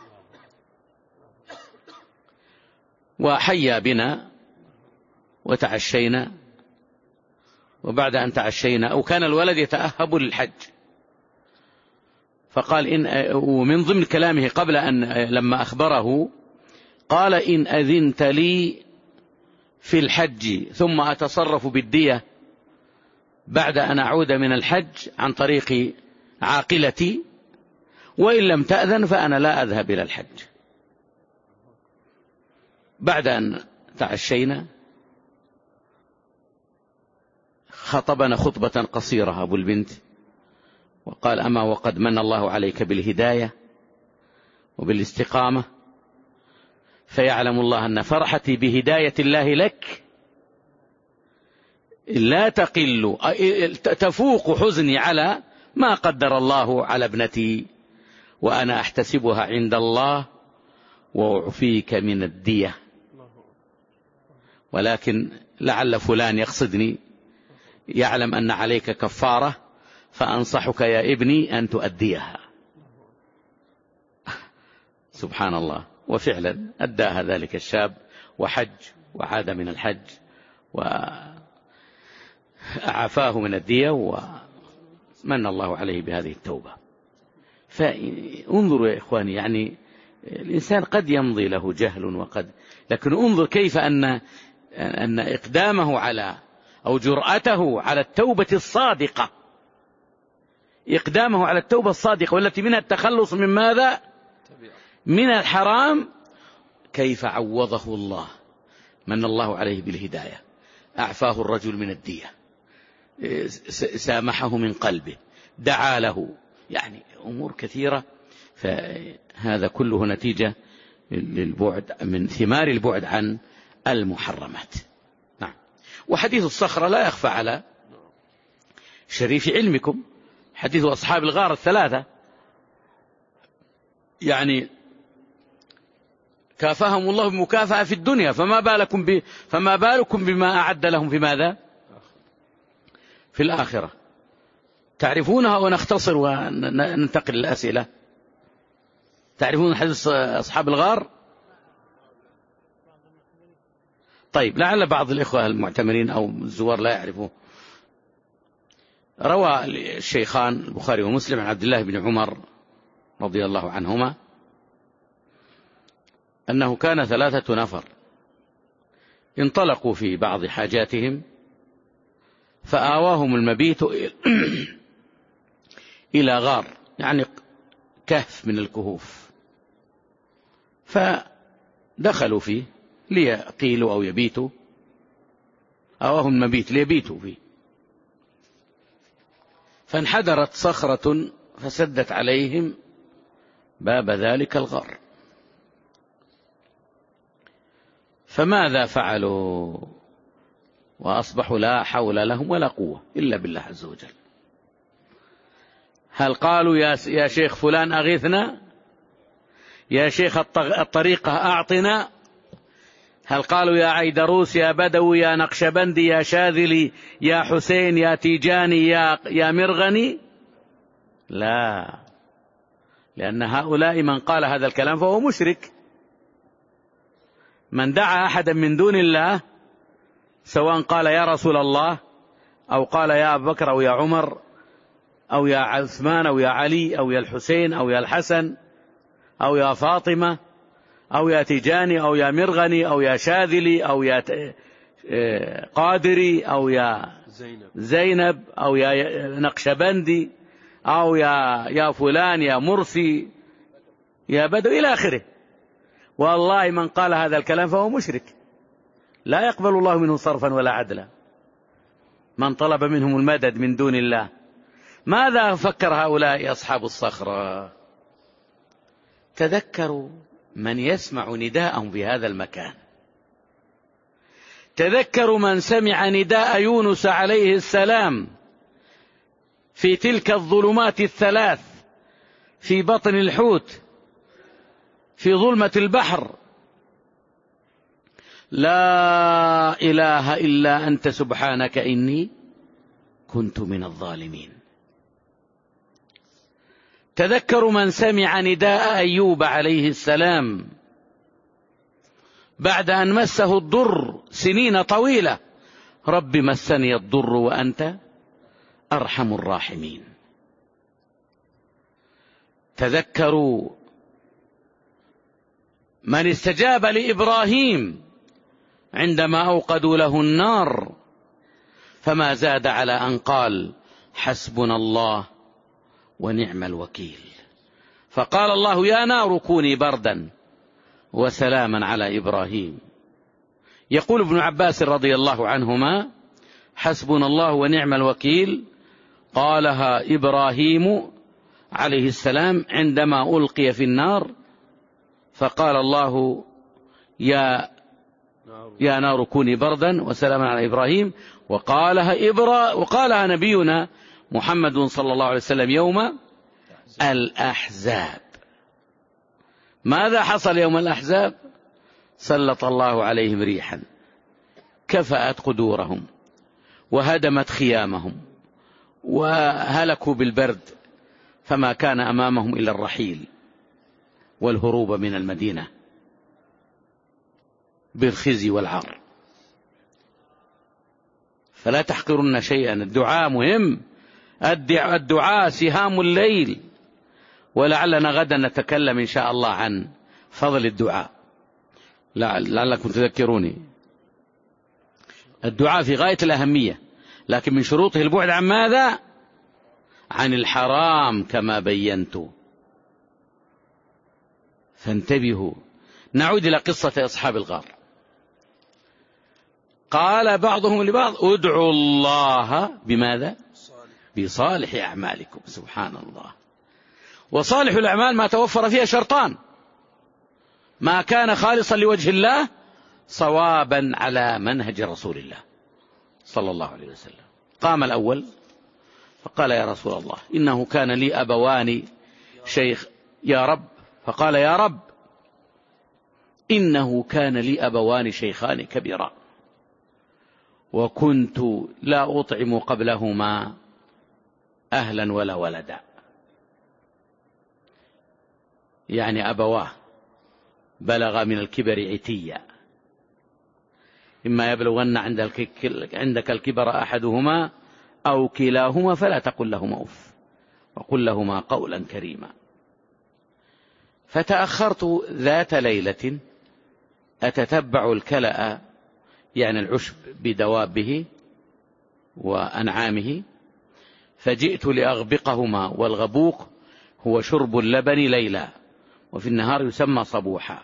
A: وحيا بنا وتعشينا. وبعد أن تعشينا أو كان الولد يتأهب للحج، فقال إن ومن ضمن كلامه قبل أن لما أخبره قال إن أذنت لي في الحج ثم أتصرف بالدية بعد أن أعود من الحج عن طريق عاقلتي، وإن لم تأذن فأنا لا أذهب إلى الحج. بعد أن تعشينا خطبنا خطبة قصيرة أبو البنت، وقال أما وقد من الله عليك بالهداية وبالاستقامة، فيعلم الله أن فرحتي بهداية الله لك لا تقل تفوق حزني على ما قدر الله على ابنتي، وأنا أحتسبها عند الله وأعفيك من الدية، ولكن لعل فلان يقصدني يعلم أن عليك كفارة، فأنصحك يا ابني أن تؤديها. سبحان الله. وفعلا أداها ذلك الشاب وحج وعاد من الحج وأعفاه من الدية، ومن الله عليه بهذه التوبة. فانظروا يا إخواني، يعني الإنسان قد يمضي له جهل وقد، لكن انظر كيف أن أن إقدامه على أو جرأته على التوبة الصادقة، إقدامه على التوبة الصادقة والتي منها التخلص من ماذا؟ من الحرام، كيف عوضه الله، من الله عليه بالهداية، أعفاه الرجل من الدية، سامحه من قلبه، دعا له، يعني أمور كثيرة. فهذا كله نتيجة للبعد من ثمار البعد عن المحرمات. نعم. وحديث الصخرة لا يخفى على شريف علمكم، حديث أصحاب الغار الثلاثة، يعني كافاهم الله بمكافأة في الدنيا، فما بالكم ب... فما بالكم بما أعد لهم في ماذا؟ في الآخرة. تعرفونها ونختصر وننتقل للأسئلة. تعرفون حديث أصحاب الغار؟ طيب، لعل بعض الإخوة المعتمرين أو الزوار لا يعرفوه. روى الشيخان البخاري ومسلم عن عبد الله بن عمر رضي الله عنهما أنه كان ثلاثة نفر انطلقوا في بعض حاجاتهم، فآواهم المبيت إلى غار، يعني كهف من الكهوف، فدخلوا فيه ليقيلوا أو يبيتوا. آواهم المبيت ليبيتوا فيه، فانحدرت صخرة فسدت عليهم باب ذلك الغار. فماذا فعلوا؟ وأصبحوا لا حول لهم ولا قوة إلا بالله عز وجل. هل قالوا يا يا شيخ فلان أغثنا، يا شيخ الطريقة أعطنا؟ هل قالوا يا عيدروس، يا بدوي، يا نقشبندي، يا شاذلي، يا حسين، يا تيجاني، يا, يا مرغني؟ لا، لأن هؤلاء من قال هذا الكلام فهو مشرك. من دعا أحدا من دون الله، سواء قال يا رسول الله أو قال يا أبو بكر أو يا عمر أو يا عثمان أو يا علي أو يا الحسين أو يا الحسن أو يا فاطمة أو يا تيجاني أو يا مرغني أو يا شاذلي أو يا قادري أو يا زينب أو يا نقشبندي أو يا يا فلان يا مرسي يا بدو إلى آخره، والله من قال هذا الكلام فهو مشرك، لا يقبل الله منه صرفا ولا عدلا. من طلب منهم المدد من دون الله. ماذا فكر هؤلاء أصحاب الصخرة؟ تذكروا من يسمع نداءهم في هذا المكان، تذكروا من سمع نداء يونس عليه السلام في تلك الظلمات الثلاث، في بطن الحوت، في ظلمة البحر: لا إله إلا أنت سبحانك إني كنت من الظالمين. تذكروا من سمع نداء أيوب عليه السلام بعد أن مسه الضر سنين طويلة: رب مسني الضر وأنت أرحم الراحمين. تذكروا من استجاب لإبراهيم عندما أوقدوا له النار، فما زاد على أن قال: حسبنا الله ونعم الوكيل. فقال الله: يا نار كوني بردا وسلاما على إبراهيم. يقول ابن عباس رضي الله عنهما: حسبنا الله ونعم الوكيل قالها إبراهيم عليه السلام عندما ألقي في النار، فقال الله: يا يا نار كوني بردا وسلاما على إبراهيم. وقالها إبرا وقالها نبينا محمد صلى الله عليه وسلم يوم الأحزاب. ماذا حصل يوم الأحزاب؟ سلط الله عليهم ريحا كفأت قدورهم وهدمت خيامهم وهلكوا بالبرد، فما كان أمامهم إلا الرحيل والهروب من المدينة بالخزي والعار. فلا تحقرن شيئا، الدعاء مهم، الدعاء سهام الليل. ولعلنا غدا نتكلم إن شاء الله عن فضل الدعاء، لعلكم تذكروني. الدعاء في غاية الأهمية، لكن من شروطه البعد عن ماذا؟ عن الحرام كما بينت. فانتبهوا. نعود إلى قصة أصحاب الغار. قال بعضهم لبعض: ادعوا الله بماذا؟ بصالح أعمالكم. سبحان الله. وصالح الأعمال ما توفر فيها شرطان: ما كان خالصا لوجه الله، صوابا على منهج رسول الله صلى الله عليه وسلم. قام الأول فقال: يا رسول الله، إنه كان لي أبوان شيخ. يا رب. فقال: يا رب، إنه كان لي أبوان شيخان كبيران، وكنت لا أطعم قبلهما أهلا ولا ولدا. يعني أبواه بلغ من الكبر عتيا، إما يبلغن عندك الكبر أحدهما أو كلاهما فلا تقل لهما أف وقل لهما قولا كريما. فتأخرت ذات ليلة أتتبع الكلأ، يعني العشب بدوابه، وأنعامه، فجئت لأغبقهما، والغبوق هو شرب اللبن ليلا، وفي النهار يسمى صبوحا.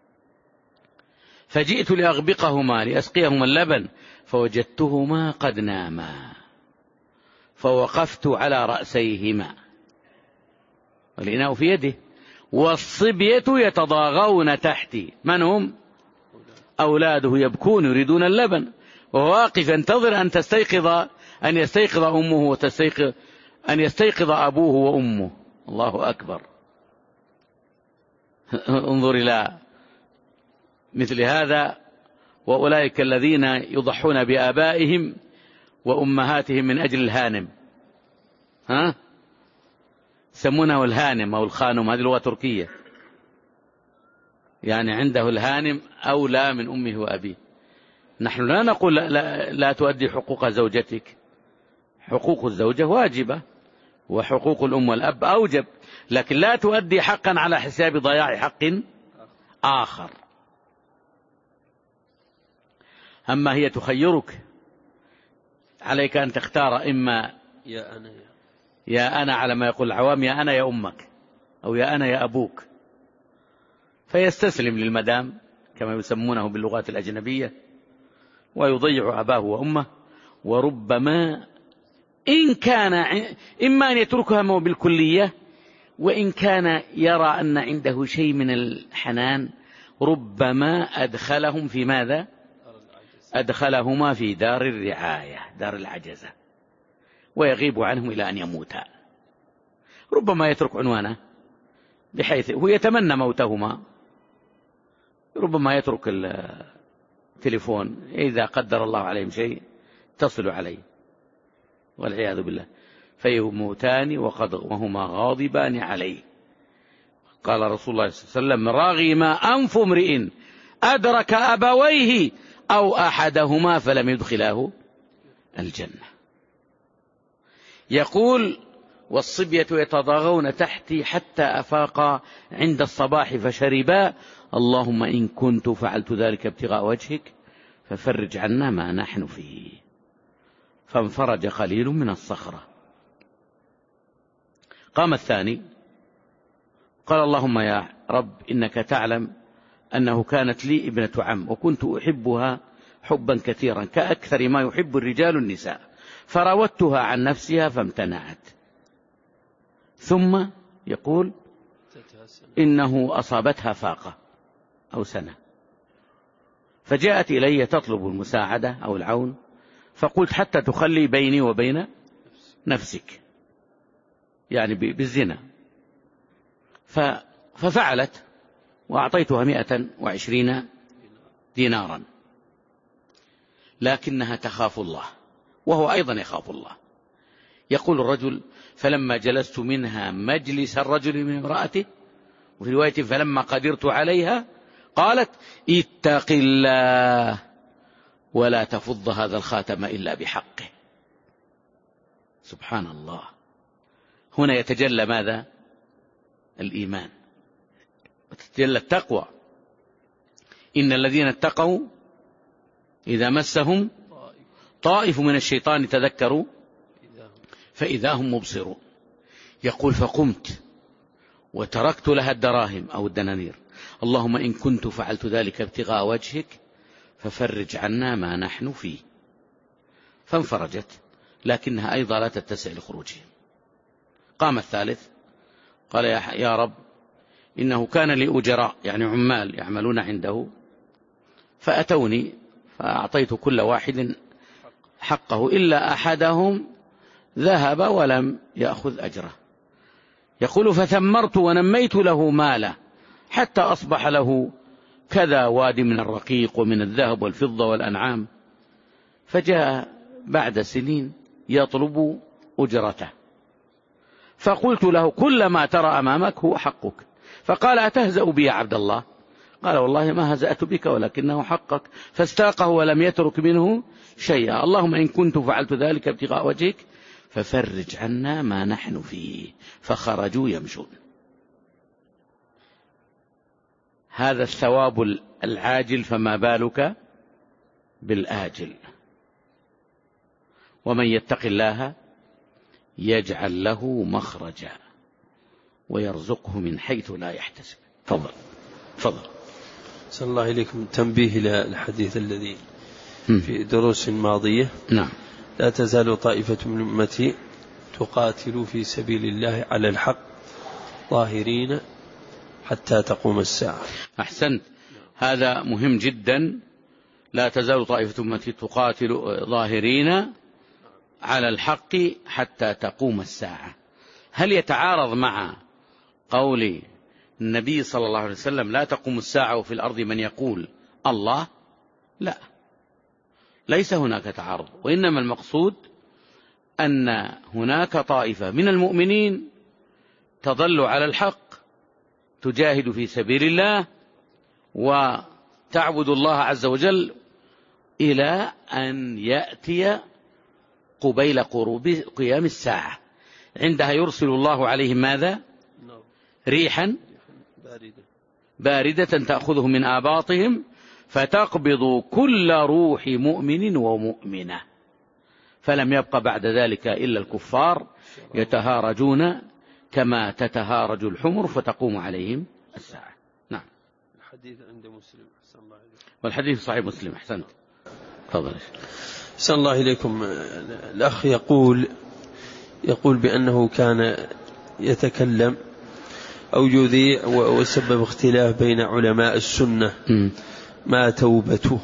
A: فجئت لأغبقهما لأسقيهما اللبن، فوجدتهما قد ناما، فوقفت على رأسيهما، والإناء في يده، والصبية يتضاغون تحتي. من هم؟ أولاده يبكون يريدون اللبن، وهو واقف ينتظر أن تستيقظ أن يستيقظ أمه وتستيقظ أن يستيقظ أبوه وأمه. الله أكبر. انظر إلى مثل هذا، وأولئك الذين يضحون بآبائهم وأمهاتهم من أجل الهانم، ها يسمونه الهانم أو الخانم، هذه لغة تركية، يعني عنده الهانم أولى من أمه وأبيه. نحن لا نقول لا, لا, لا تؤدي حقوق زوجتك، حقوق الزوجة واجبة، وحقوق الأم والأب أوجب، لكن لا تؤدي حقا على حساب ضياع حق آخر. أما هي تخيرك، عليك أن تختار، إما
B: يا أنا
A: يا أنا على ما يقول العوام، يا أنا يا أمك، أو يا أنا يا أبوك، فيستسلم للمدام كما يسمونه باللغات الأجنبية، ويضيع أباه وأمه. وربما إن كان إما أن يتركها بالكلية، وإن كان يرى أن عنده شيء من الحنان، ربما أدخلهم في ماذا؟ أدخلهما في دار الرعاية، دار العجزة، ويغيب عنهم إلى أن يموتا. ربما يترك عنوانه بحيث هو يتمنى موتهما، ربما يترك التليفون إذا قدر الله عليهم شيء تصل عليه، والعياذ بالله، فيموتان وقد وهما غاضبان عليه. قال رسول الله صلى الله عليه وسلم: رغم أنف امرئ أدرك أبويه أو أحدهما فلم يدخلاه الجنة. يقول: والصبية يتضاغون تحتي حتى أفاقا عند الصباح فشربا، اللهم إن كنت فعلت ذلك ابتغاء وجهك ففرج عنا ما نحن فيه. فانفرج قليل من الصخرة. قام الثاني قال: اللهم يا رب إنك تعلم أنه كانت لي ابنة عم، وكنت أحبها حبا كثيرا كأكثر ما يحب الرجال النساء، فراودتها عن نفسها فامتنعت. ثم يقول: إنه أصابتها فاقة أو سنة، فجاءت إلي تطلب المساعدة أو العون، فقلت: حتى تخلي بيني وبين نفسك، يعني بالزنا. ففعلت، وأعطيتها مئة وعشرين دينارا، لكنها تخاف الله، وهو أيضا يخاف الله. يقول الرجل: فلما جلست منها مجلس الرجل من امرأته، وفي رواية فلما قدرت عليها قالت: اتق الله ولا تفض هذا الخاتم إلا بحقه. سبحان الله. هنا يتجلى ماذا؟ الإيمان، وتتجلى التقوى. إن الذين اتقوا إذا مسهم طائف من الشيطان تذكروا فإذا هم مبصرون. يقول: فقمت وتركت لها الدراهم أو الدنانير، اللهم إن كنت فعلت ذلك ابتغاء وجهك ففرج عنا ما نحن فيه. فانفرجت، لكنها أيضا لا تتسع لخروجهم. قام الثالث قال: يا رب إنه كان لي أجراء، يعني عمال يعملون عنده، فأتوني فأعطيت كل واحد حقه إلا أحدهم ذهب ولم يأخذ أجره. يقول: فثمرت ونميت له ماله حتى أصبح له كذا وادي من الرقيق ومن الذهب والفضة والأنعام. فجاء بعد سنين يطلب أجرته، فقلت له: كل ما ترى أمامك هو حقك. فقال: أتهزأ بي يا عبد الله؟ قال: والله ما هزأت بك ولكنه حقك. فاستاقه ولم يترك منه شيئا. اللهم إن كنت فعلت ذلك ابتغاء وجهك ففرج عنا ما نحن فيه. فخرجوا يمشون. هذا الثواب العاجل، فما بالك بالآجل. ومن يتق الله يجعل له مخرجا ويرزقه من حيث لا يحتسب. تفضل تفضل.
B: صلى الله إليكم. تنبيه إلى الحديث الذي في دروس ماضية.
A: نعم.
B: لا تزال طائفة من أمتي تقاتل في سبيل الله على الحق ظاهرين حتى تقوم الساعة.
A: أحسنت، هذا مهم جدا. لا تزال طائفة من أمتي تقاتل ظاهرين على الحق حتى تقوم الساعة. هل يتعارض مع قول النبي صلى الله عليه وسلم لا تقوم الساعة وفي الأرض من يقول الله؟ لا، ليس هناك تعارض، وإنما المقصود أن هناك طائفة من المؤمنين تظل على الحق تجاهد في سبيل الله وتعبد الله عز وجل إلى أن يأتي قبيل قروب قيام الساعة، عندها يرسل الله عليهم ماذا؟ ريحا باردة تأخذهم من آباطهم فتقبض كل روح مؤمن ومؤمنة، فلم يبق بعد ذلك إلا الكفار يتهارجون كما تتهارج الحمر فتقوم عليهم الساعة. نعم.
B: الحديث عند مسلم. أحسن الله إليكم.
A: والحديث صحيح مسلم. أحسنت. تفضل.
B: أحسن الله إليكم. الأخ يقول يقول بأنه كان يتكلم أو يذيع وسبب اختلاف بين علماء السنة. م. ما توبته؟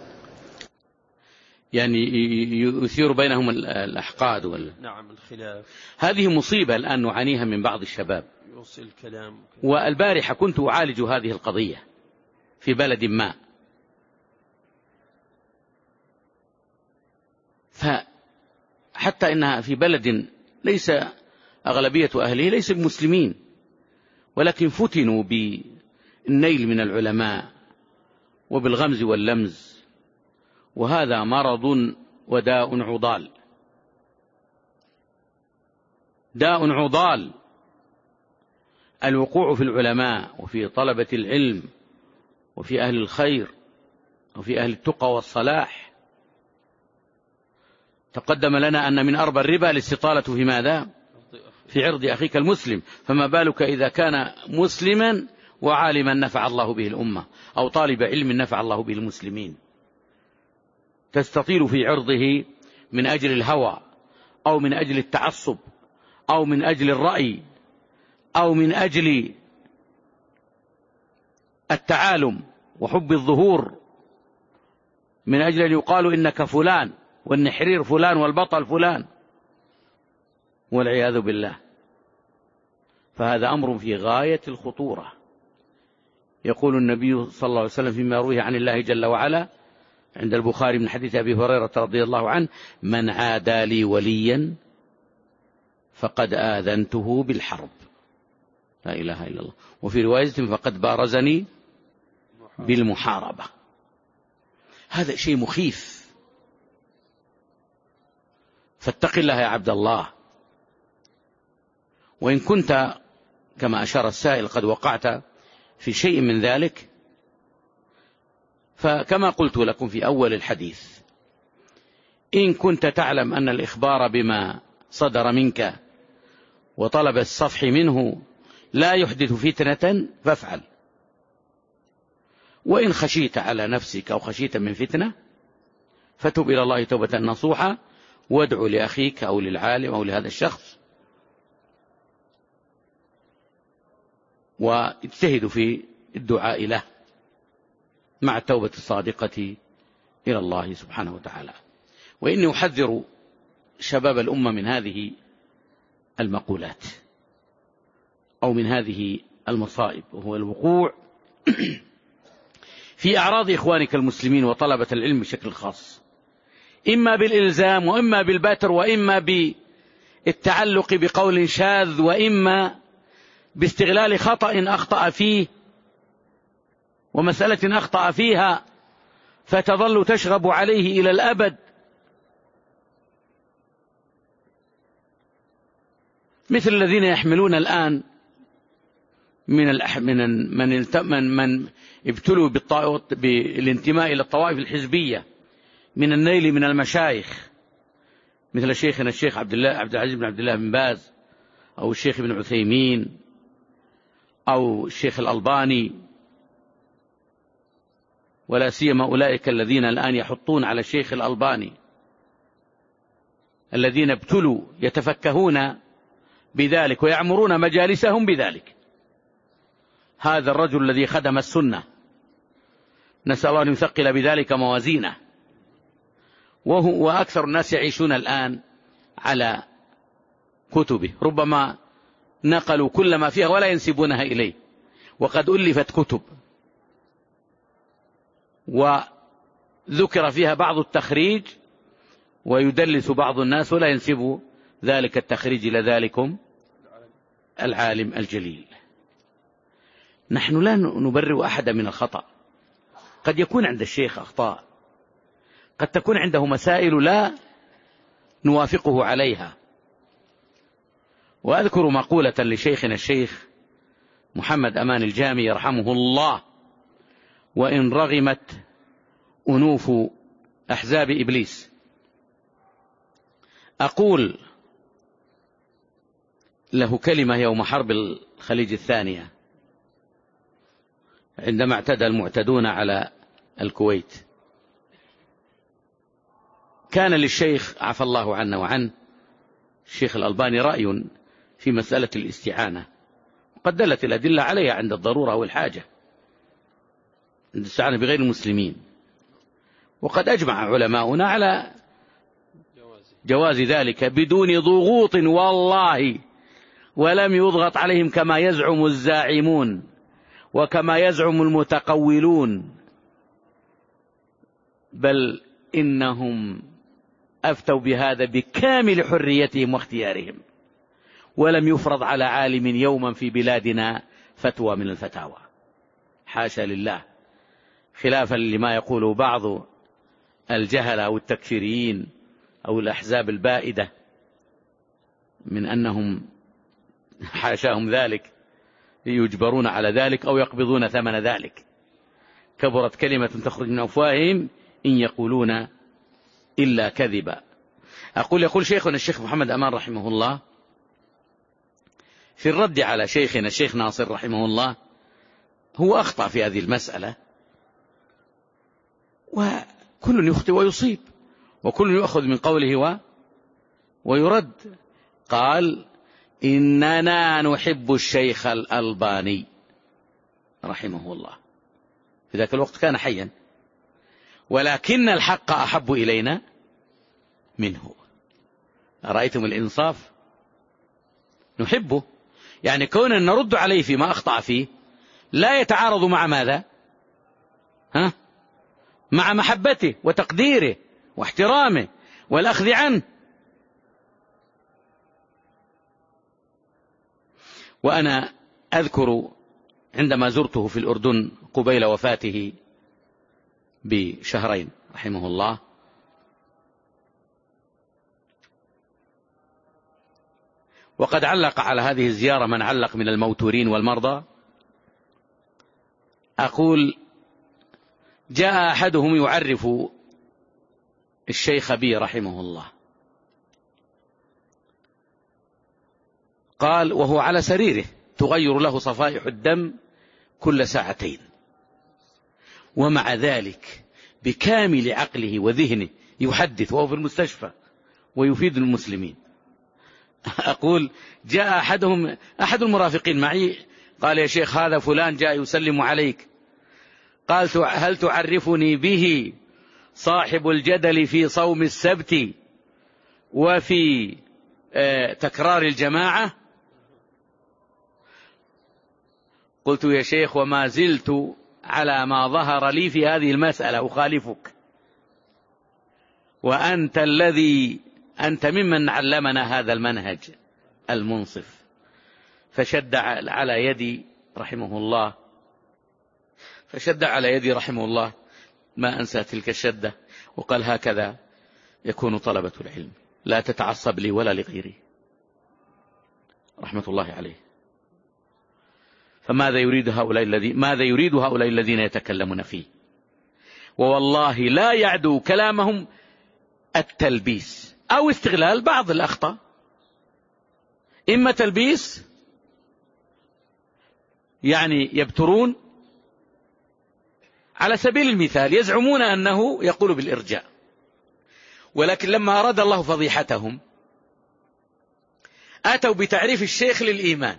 A: يعني يثير بينهم الأحقاد وال...
B: نعم الخلاف.
A: هذه مصيبة الآن نعانيها من بعض الشباب.
B: يوصل الكلام.
A: والبارحة كنت أعالج هذه القضية في بلد ما، فحتى إنها في بلد ليس أغلبية أهله ليس بمسلمين، ولكن فتنوا بالنيل من العلماء وبالغمز واللمز، وهذا مرض وداء عضال، داء عضال. الوقوع في العلماء وفي طلبة العلم وفي أهل الخير وفي أهل التقى والصلاح. تقدم لنا أن من أربى الربا الاستطالة في ماذا؟ في عرض أخيك المسلم، فما بالك إذا كان مسلما وعالما نفع الله به الأمة، أو طالب علم نفع الله به المسلمين. تستطيل في عرضه من أجل الهوى أو من أجل التعصب أو من أجل الرأي أو من أجل التعالم وحب الظهور، من أجل أن يقال إنك فلان والنحرير فلان والبطل فلان، والعياذ بالله. فهذا أمر في غاية الخطورة. يقول النبي صلى الله عليه وسلم فيما روي عن الله جل وعلا عند البخاري من حديث أبي هريرة رضي الله عنه: من عادى لي وليا فقد آذنته بالحرب. لا إله إلا الله. وفي رواية فقد بارزني بالمحاربة. هذا شيء مخيف، فاتق الله يا عبد الله. وإن كنت كما أشار السائل قد وقعت في شيء من ذلك، فكما قلت لكم في أول الحديث، إن كنت تعلم أن الإخبار بما صدر منك وطلب الصفح منه لا يحدث فتنة فافعل. وإن خشيت على نفسك أو خشيت من فتنة فتب إلى الله توبة نصوحة، وادعو لأخيك أو للعالم أو لهذا الشخص، واجتهد في الدعاء له مع التوبة الصادقة إلى الله سبحانه وتعالى. وإني أحذر شباب الأمة من هذه المقولات أو من هذه المصائب، وهو الوقوع في أعراض إخوانك المسلمين وطلبة العلم بشكل خاص، إما بالإلزام وإما بالبتر وإما بالتعلق بقول شاذ وإما باستغلال خطأ أخطأ فيه ومسألة أخطأ فيها فتظل تشغب عليه إلى الأبد. مثل الذين يحملون الآن من من من, من, من ابتلوا بالانتماء إلى الطوائف الحزبية من النيل من المشايخ مثل شيخنا الشيخ عبد الله عبد العزيز بن عبد الله بن باز، أو الشيخ ابن عثيمين، أو الشيخ الألباني، ولا سيما أولئك الذين الآن يحطون على الشيخ الألباني، الذين ابتلوا يتفكهون بذلك ويعمرون مجالسهم بذلك. هذا الرجل الذي خدم السنة نسأل الله أن يثقل بذلك موازينه، وهو وأكثر الناس يعيشون الآن على كتبه، ربما نقلوا كل ما فيها ولا ينسبونها إليه، وقد ألفت كتب وذكر فيها بعض التخريج ويدلس بعض الناس ولا ينسب ذلك التخريج إلى ذلكم العالم الجليل. نحن لا نبرئ أحدا من الخطأ، قد يكون عند الشيخ أخطاء، قد تكون عنده مسائل لا نوافقه عليها. وأذكر مقولة لشيخنا الشيخ محمد أمان الجامي يرحمه الله: وإن رغمت أنوف أحزاب إبليس. أقول له كلمة يوم حرب الخليج الثانية عندما اعتدى المعتدون على الكويت. كان للشيخ عفى الله عنا وعن الشيخ الألباني رأي في مسألة الاستعانة، قد دلت الأدلة عليها عند الضرورة والحاجة، عند الاستعانة بغير المسلمين. وقد أجمع علماؤنا على جواز ذلك بدون ضغوط والله، ولم يضغط عليهم كما يزعم الزاعمون وكما يزعم المتقولون، بل إنهم أفتوا بهذا بكامل حريتهم واختيارهم، ولم يفرض على عالم يوما في بلادنا فتوى من الفتاوى، حاشا لله، خلافا لما يقوله بعض الجهل أو التكفيريين أو الأحزاب البائدة من أنهم حاشاهم ذلك يجبرون على ذلك أو يقبضون ثمن ذلك. كبرت كلمة تخرج من أفواههم إن يقولون إلا كذبا. أقول يقول شيخنا الشيخ محمد أمان رحمه الله في الرد على شيخنا الشيخ ناصر رحمه الله: هو أخطأ في هذه المسألة، وكل يخطئ ويصيب، وكل يأخذ من قوله و ويرد. قال: إننا نحب الشيخ الألباني رحمه الله، في ذاك الوقت كان حيا، ولكن الحق أحب إلينا منه. أرأيتم الإنصاف؟ نحبه، يعني كون نرد عليه فيما أخطأ فيه لا يتعارض مع ماذا؟ ها؟ مع محبته وتقديره واحترامه والأخذ عنه. وأنا أذكر عندما زرته في الأردن قبيل وفاته بشهرين رحمه الله، وقد علق على هذه الزيارة من علق من الموتورين والمرضى. أقول: جاء أحدهم يعرف الشيخ بي رحمه الله، قال وهو على سريره تغير له صفائح الدم كل ساعتين، ومع ذلك بكامل عقله وذهنه يحدث وهو في المستشفى ويفيد المسلمين. أقول: جاء أحدهم أحد المرافقين معي قال: يا شيخ هذا فلان جاء يسلم عليك. قال: هل تعرفني به صاحب الجدل في صوم السبت وفي تكرار الجماعة؟ قلت: يا شيخ وما زلت على ما ظهر لي في هذه المسألة أخالفك، وأنت الذي أنت ممن علمنا هذا المنهج المنصف. فشد على يدي رحمه الله فشد على يدي رحمه الله ما أنسى تلك الشدة، وقال: هكذا يكون طلبة العلم، لا تتعصب لي ولا لغيري، رحمة الله عليه. فماذا يريد هؤلاء الذين ماذا يريد هؤلاء الذين يتكلمون فيه؟ ووالله لا يعدو كلامهم التلبيس أو استغلال بعض الأخطاء، إما تلبيس يعني يبترون. على سبيل المثال يزعمون أنه يقول بالإرجاء، ولكن لما أراد الله فضيحتهم أتوا بتعريف الشيخ للإيمان،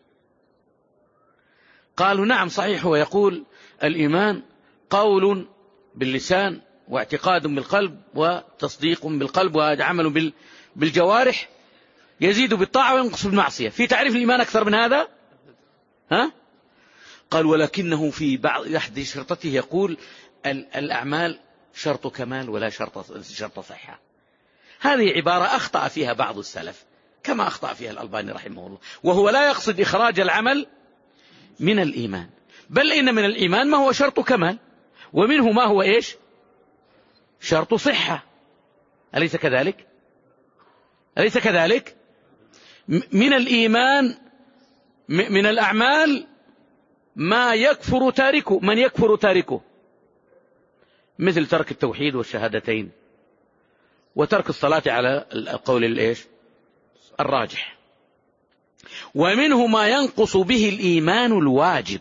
A: قالوا نعم صحيح هو يقول الإيمان قول باللسان واعتقاد بالقلب وتصديق بالقلب وعمل بالجوارح، يزيد بالطاعة وينقص بالمعصية. في تعريف الإيمان أكثر من هذا؟ ها؟ قال ولكنه في بعض أحد شرطته يقول الأعمال شرط كمال ولا شرط شرط صحة. هذه عبارة أخطأ فيها بعض السلف كما أخطأ فيها الألباني رحمه الله، وهو لا يقصد إخراج العمل من الإيمان، بل إن من الإيمان ما هو شرط كمال، ومنه ما هو إيش؟ شرط صحة. أليس كذلك؟ أليس كذلك؟ من الإيمان من الأعمال ما يكفر تاركه، من يكفر تاركه، مثل ترك التوحيد والشهادتين وترك الصلاة على القول الإيش؟ الراجح. ومنه ما ينقص به الإيمان الواجب،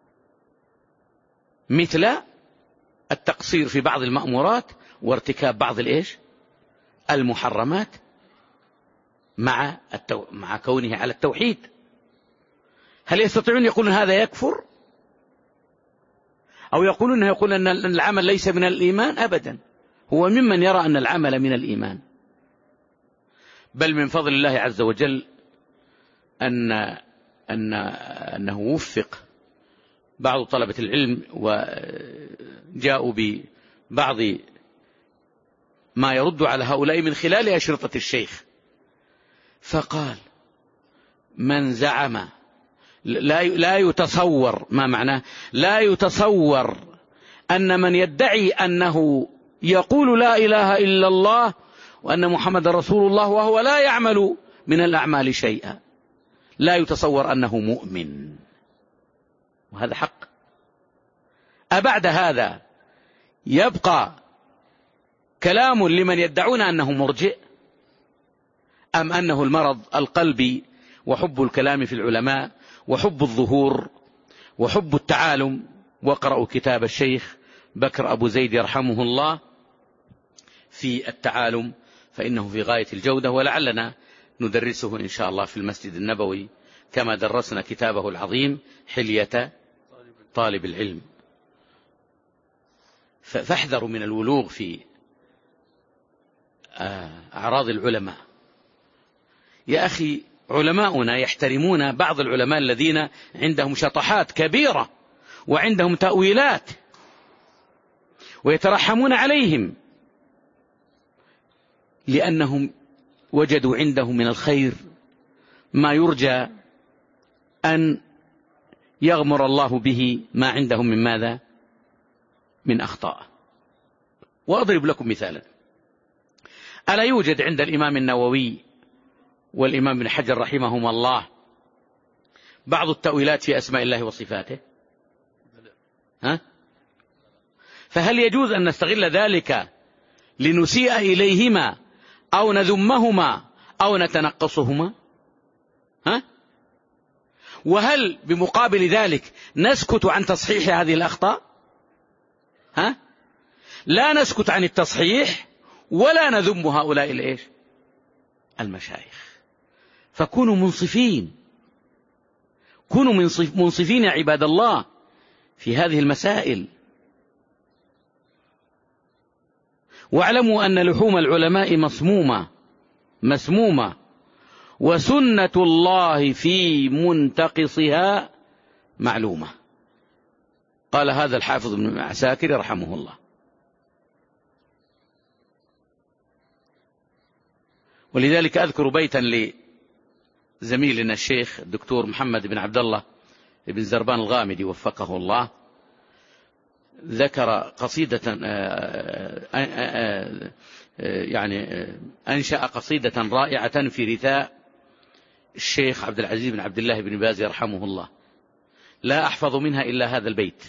A: مثل التقصير في بعض المأمورات وارتكاب بعض الإيش؟ المحرمات مع التو... مع كونه على التوحيد. هل يستطيعون يقولون هذا يكفر؟ أو يقولون يقول أن العمل ليس من الإيمان؟ أبدا، هو ممن يرى أن العمل من الإيمان. بل من فضل الله عز وجل أن أن أنه وفق بعض طلبة العلم وجاءوا ببعض ما يرد على هؤلاء من خلال أشرطة الشيخ، فقال من زعم لا لا يتصور، ما معناه لا يتصور أن من يدعي أنه يقول لا إله إلا الله وأن محمد رسول الله وهو لا يعمل من الأعمال شيئا، لا يتصور أنه مؤمن، وهذا حق. أبعد هذا يبقى كلام لمن يدعون أنه مرجئ، أم أنه المرض القلبي وحب الكلام في العلماء وحب الظهور وحب التعالم؟ واقرأوا كتاب الشيخ بكر أبو زيد يرحمه الله في التعالم، فإنه في غاية الجودة، ولعلنا ندرسه إن شاء الله في المسجد النبوي كما درسنا كتابه العظيم حلية طالب العلم. فاحذروا من الولوغ في أعراض العلماء. يا أخي علماؤنا يحترمون بعض العلماء الذين عندهم شطحات كبيرة وعندهم تأويلات ويترحمون عليهم لأنهم وجدوا عنده من الخير ما يرجى أن يغمر الله به ما عندهم من ماذا؟ من أخطاء. وأضرب لكم مثالا، ألا يوجد عند الإمام النووي والإمام ابن حجر رحمهما الله بعض التأويلات في أسماء الله وصفاته؟ ها؟ فهل يجوز أن نستغل ذلك لنسيء إليهما أو نذمهما أو نتنقصهما؟ ها؟ وهل بمقابل ذلك نسكت عن تصحيح هذه الأخطاء؟ ها؟ لا نسكت عن التصحيح ولا نذم هؤلاء الإيش؟ المشايخ. فكونوا منصفين، كونوا منصفين يا عباد الله في هذه المسائل. واعلموا أن لحوم العلماء مسمومة مسمومة وسنة الله في منتقصها معلومة. قال هذا الحافظ ابن عساكر رحمه الله. ولذلك أذكر بيتا لزميلنا الشيخ الدكتور محمد بن عبد الله بن زربان الغامدي وفقه الله، ذكر قصيدة يعني أنشأ قصيدة رائعة في رثاء الشيخ عبد العزيز بن عبد الله بن باز يرحمه الله، لا أحفظ منها إلا هذا البيت: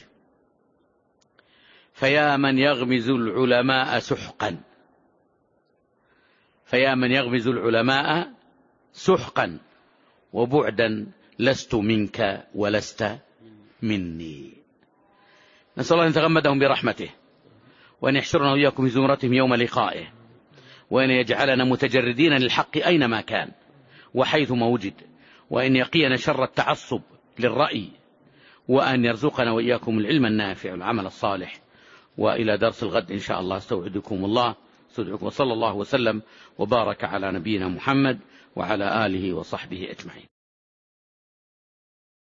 A: فيا من يغمز العلماء سحقا فيا من يغمز العلماء سحقا وبعدا لست منك ولست مني. نسأل الله أن يتغمدهم برحمته، وأن يحشرنا وإياكم في زمرتهم يوم لقائه، وأن يجعلنا متجردين للحق أينما كان وحيثما وجد، وأن يقينا شر التعصب للرأي، وأن يرزقنا وإياكم العلم النافع والعمل الصالح. وإلى درس الغد إن شاء الله استودعكم الله، استودعكم، وصلى الله وسلم وبارك على نبينا محمد وعلى آله وصحبه أجمعين.